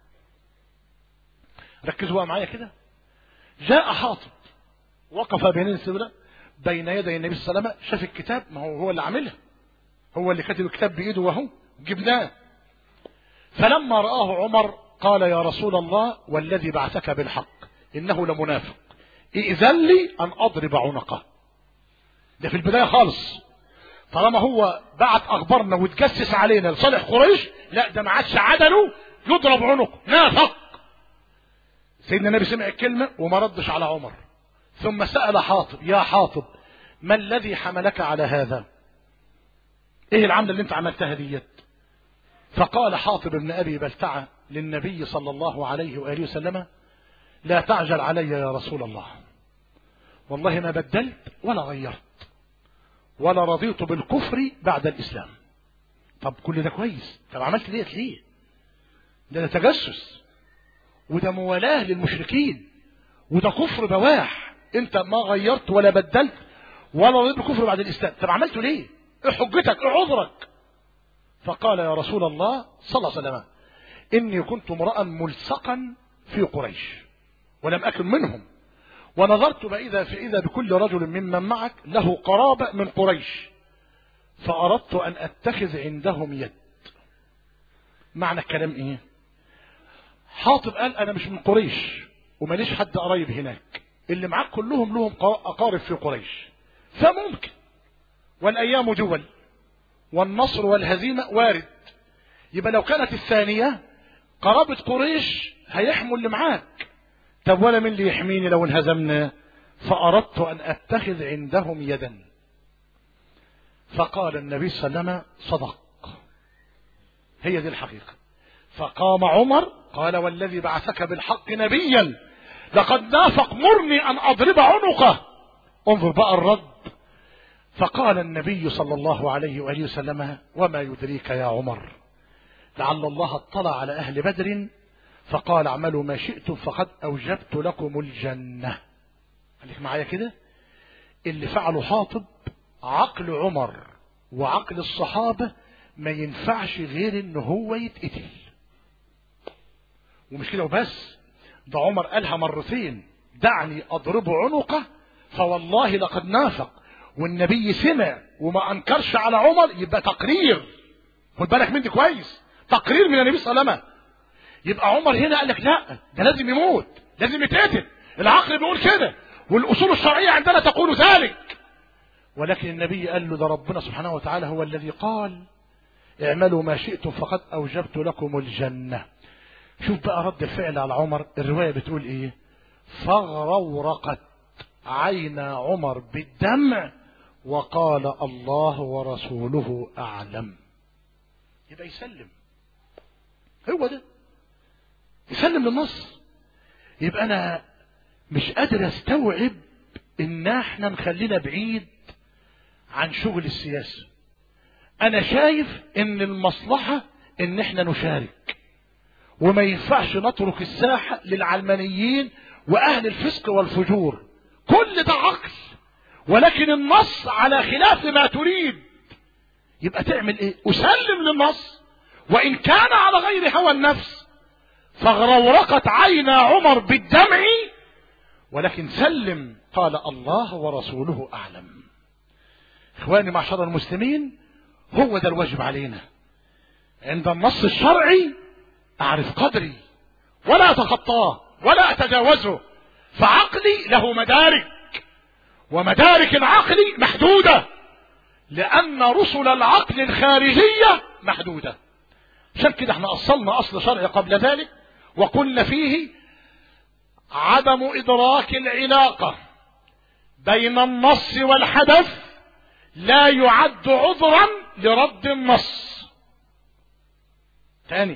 ركزوا بقى معايا كده. جاء حاطب وقف بين يدي النبي صلى الله عليه وسلم، شاف الكتاب، ما هو اللي عاملها، هو اللي كتب الكتاب بإيده وهو جبناه. فلما رآه عمر قال يا رسول الله والذي بعثك بالحق إنه لمنافق، إذن لي أن أضرب عنقه. ده في البداية خالص، طالما هو بعت أخبارنا وتجسس علينا لصالح قريش، لا ده ما عادش عدله يضرب عنقه، نافق. سيدنا النبي سمع الكلمة وما ردش على عمر، ثم سأل حاطب يا حاطب ما الذي حملك على هذا؟ ايه العمل اللي انت عملتها ديت؟ فقال حاطب بن أبي بلتعة للنبي صلى الله عليه وآله وسلم لا تعجل علي يا رسول الله، والله ما بدلت ولا غيرت ولا رضيت بالكفر بعد الإسلام. طب كل ده كويس، طب عملت ديت ليه؟ ده تجسس، وده موالاه للمشركين، وده كفر بواح. انت ما غيرت ولا بدلت ولا رضيت بالكفر بعد الإسلام، طب عملته ليه؟ ايه حجتك؟ ايه عذرك؟ فقال يا رسول الله صلى الله عليه وسلم إني كنت امرأ ملصقا في قريش ولم أكن منهم، ونظرت فإذا بكل رجل ممن معك له قرابة من قريش، فأردت أن أتخذ عندهم يد. معنى الكلام إيه؟ حاطب قال أنا مش من قريش وماليش حد قريب هناك، اللي معاك كلهم لهم أقارب في قريش، فممكن، والأيام جول والنصر والهزيمة وارد. يبقى لو كانت الثانية قرابة قريش هيحموا اللي معاك، طب ولا من اللي يحميني لو انهزمنا؟ فأردت أن أتخذ عندهم يدا. فقال النبي صلى الله عليه وسلم صدق، هي دي الحقيقة. فقام عمر قال والذي بعثك بالحق نبيا لقد نافق، مرني أن أضرب عنقه. انظر بقى الرد. فقال النبي صلى الله عليه وآله وسلم وما يدريك يا عمر لعل الله اطلع على أهل بدر فقال اعملوا ما شئتم فقد أوجبت لكم الجنة. خليك معايا كده. اللي فعله حاطب عقل عمر وعقل الصحابة ما ينفعش غير ان هو يتقتل. ومش كده وبس، ده عمر قالها مرتين دعني أضرب عنقه فوالله لقد نافق، والنبي سمع وما أنكرش على عمر، يبقى تقرير. خد بالك من دي كويس، تقرير من النبي صلى الله عليه وسلم. يبقى عمر هنا قال لك لا ده لازم يموت، لازم يتقتل، العقل بيقول كده والأصول الشرعية عندنا تقول ذلك. ولكن النبي قال له ده ربنا سبحانه وتعالى هو الذي قال اعملوا ما شئتم فقد أوجبت لكم الجنة. شوف بقى رد الفعل على عمر. الرواية بتقول ايه؟ فغرورقت عين عمر بالدمع وقال الله ورسوله أعلم. يبقى يسلم، هو ده يسلم للنص. يبقى أنا مش قادر استوعب ان احنا نخلينا بعيد عن شغل السياسة. انا شايف ان المصلحة ان احنا نشارك، وما ينفعش نترك الساحة للعلمانيين وأهل الفسق والفجور، كل ده عقل، ولكن النص على خلاف ما تريد. يبقى تعمل ايه؟ أسلم للنص وإن كان على غير هوى النفس، فاغرورقت عين عمر بالدمع، ولكن سلم. قال الله ورسوله أعلم. إخواني معشر المسلمين، هو ده الواجب علينا. عند النص الشرعي أعرف قدري ولا أتخطاه ولا أتجاوزه، فعقلي له مدارك، ومدارك العقل محدودة، لأن رسل العقل الخارجية محدودة. عشان كده احنا أصلنا أصل شرعي قبل ذلك، وقلنا فيه عدم إدراك العلاقة بين النص والحدث لا يعد عذرا لرد النص. ثاني،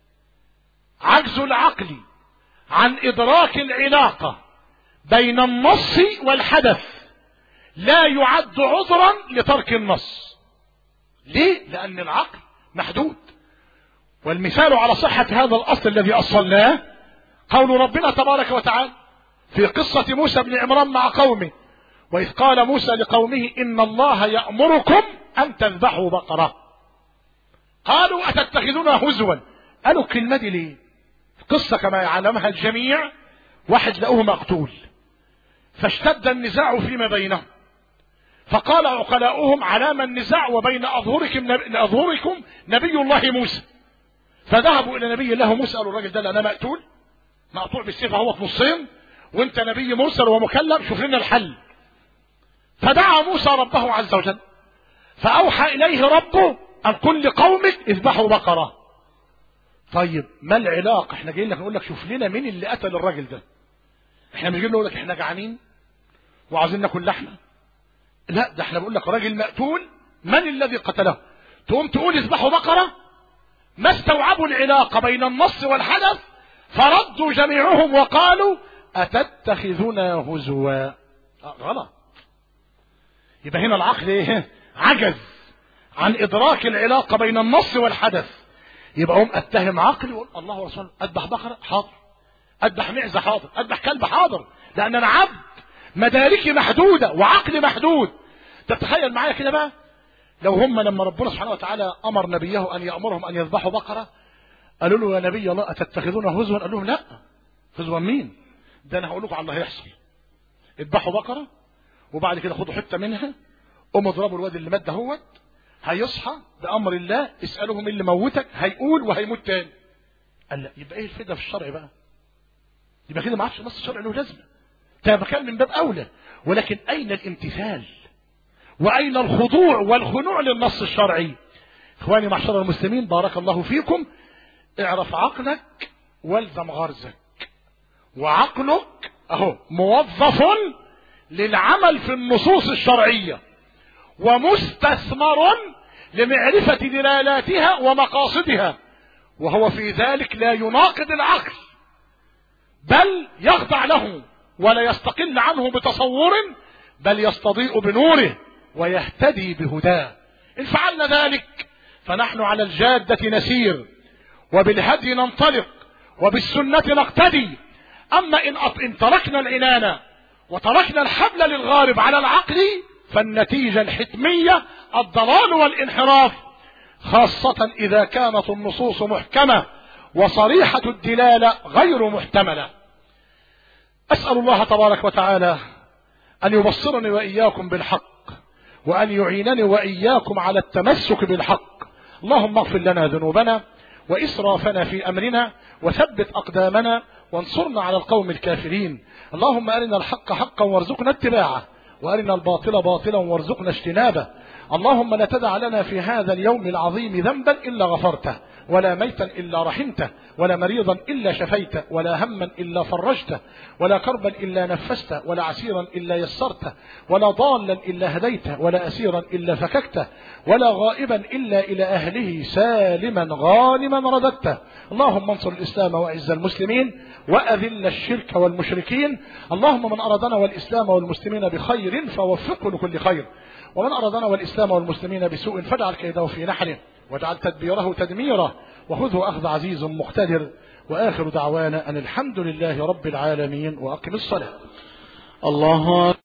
عجز العقل عن إدراك العلاقة بين النص والحدث لا يعد عذرا لترك النص. ليه؟ لأن العقل محدود. والمثال على صحة هذا الأصل الذي أصلناه قول ربنا تبارك وتعالى في قصة موسى بن عمران مع قومه، وإذ قال موسى لقومه إن الله يأمركم أن تذبحوا بقرة. قالوا أتتخذنا هزوا. قالوا الكلمة دي ليه؟ القصة كما يعلمها الجميع، واحد لقوه مقتول، فاشتد النزاع فيما بينهم، فقال عقلاؤهم علام النزاع وبين أظهركم نبي الله موسى. فذهبوا إلى نبي الله موسى، قالوا الراجل ده أنا مقتول مقطوع بالسيف هو في نصين، وانت نبي مرسل ومكلم، شوف لنا الحل. فدعا موسى ربه عز وجل، فأوحى إليه ربه أن قل لقومك اذبحوا بقرة. طيب ما العلاقة؟ احنا جايين لك نقول لك شوف لنا مين اللي قتل الراجل ده. احنا مش جايين نقول لك احنا جعانين وعايزين ناكل لحمة، لا، ده احنا بنقول لك راجل مقتول، من الذي قتله؟ تقوم تقول اذبحوا بقرة؟ ما استوعبوا العلاقة بين النص والحدث، فردوا جميعهم وقالوا أتتخذنا هزوا. غلط. يبقى هنا العقل ايه؟ عجز عن إدراك العلاقة بين النص والحدث. يبقى هم اتهم عقلي ويقول الله ورسوله أذبح بقرة حاضر، أذبح معزة حاضر، أذبح كلب حاضر، لأن أنا عبد، مداركي محدودة وعقلي محدود. تتخيل معايا كده بقى لو هم لما ربنا سبحانه وتعالى أمر نبيه أن يأمرهم أن يذبحوا بقرة، قالوا له يا نبي الله أتتخذون هزوا؟ قال لهم لا، هزوا مين؟ ده أنا هقول لكم على اللي هيحصل. اذبحوا بقرة وبعد كده خدوا حتة منها، قوموا اضربوا الواد اللي مات دهوت، هيصحى بأمر الله، اسألوهم اللي موتك، هيقول وهيموت تاني. قال لا، يبقى ايه الفدا في الشرع بقى؟ يبقى كده ما عادش نص الشرع له لازمة. ده كان من باب أولى، ولكن أين الامتثال وأين الخضوع والخنوع للنص الشرعي؟ إخواني معشر المسلمين بارك الله فيكم، اعرف عقلك والزم غرزك، وعقلك اهو موظف للعمل في النصوص الشرعية ومستثمر لمعرفة دلالاتها ومقاصدها، وهو في ذلك لا يناقض العقل بل يخضع له ولا يستقل عنه بتصور، بل يستضيء بنوره ويهتدي بهداه. إن فعلنا ذلك فنحن على الجادة نسير، وبالهدي ننطلق، وبالسنة نقتدي. أما إن تركنا العنان وتركنا الحبل للغارب على العقل، فالنتيجة الحتمية الضلال والانحراف، خاصة إذا كانت النصوص محكمة وصريحة الدلالة غير محتملة. أسأل الله تبارك وتعالى أن يبصرني وإياكم بالحق، وأن يعينني وإياكم على التمسك بالحق. اللهم اغفر لنا ذنوبنا وإسرافنا في أمرنا، وثبت أقدامنا، وانصرنا على القوم الكافرين. اللهم أرنا الحق حقا وارزقنا اتباعه، وأرنا الباطل باطلا وارزقنا اجتنابه. اللهم لا تدع لنا في هذا اليوم العظيم ذنبا إلا غفرته، ولا ميتا إلا رحمته، ولا مريضا إلا شفيته، ولا هما إلا فرجته، ولا كربا إلا نفسته، ولا عسيرا إلا يسرته، ولا ضالا إلا هديته، ولا أسيرا إلا فككته، ولا غائبا إلا إلى أهله سالما غانما رددته. اللهم انصر الإسلام وأعز المسلمين، وأذل الشرك والمشركين. اللهم من أرادنا والإسلام والمسلمين بخير فوفقه لكل خير، ومن أرادنا والإسلام والمسلمين بسوء فاجعل كيده في نحره، واجعل تدبيره تدميره، وخذه أخذ عزيز مقتدر. وآخر دعوانا أن الحمد لله رب العالمين، وأقم الصلاة. الله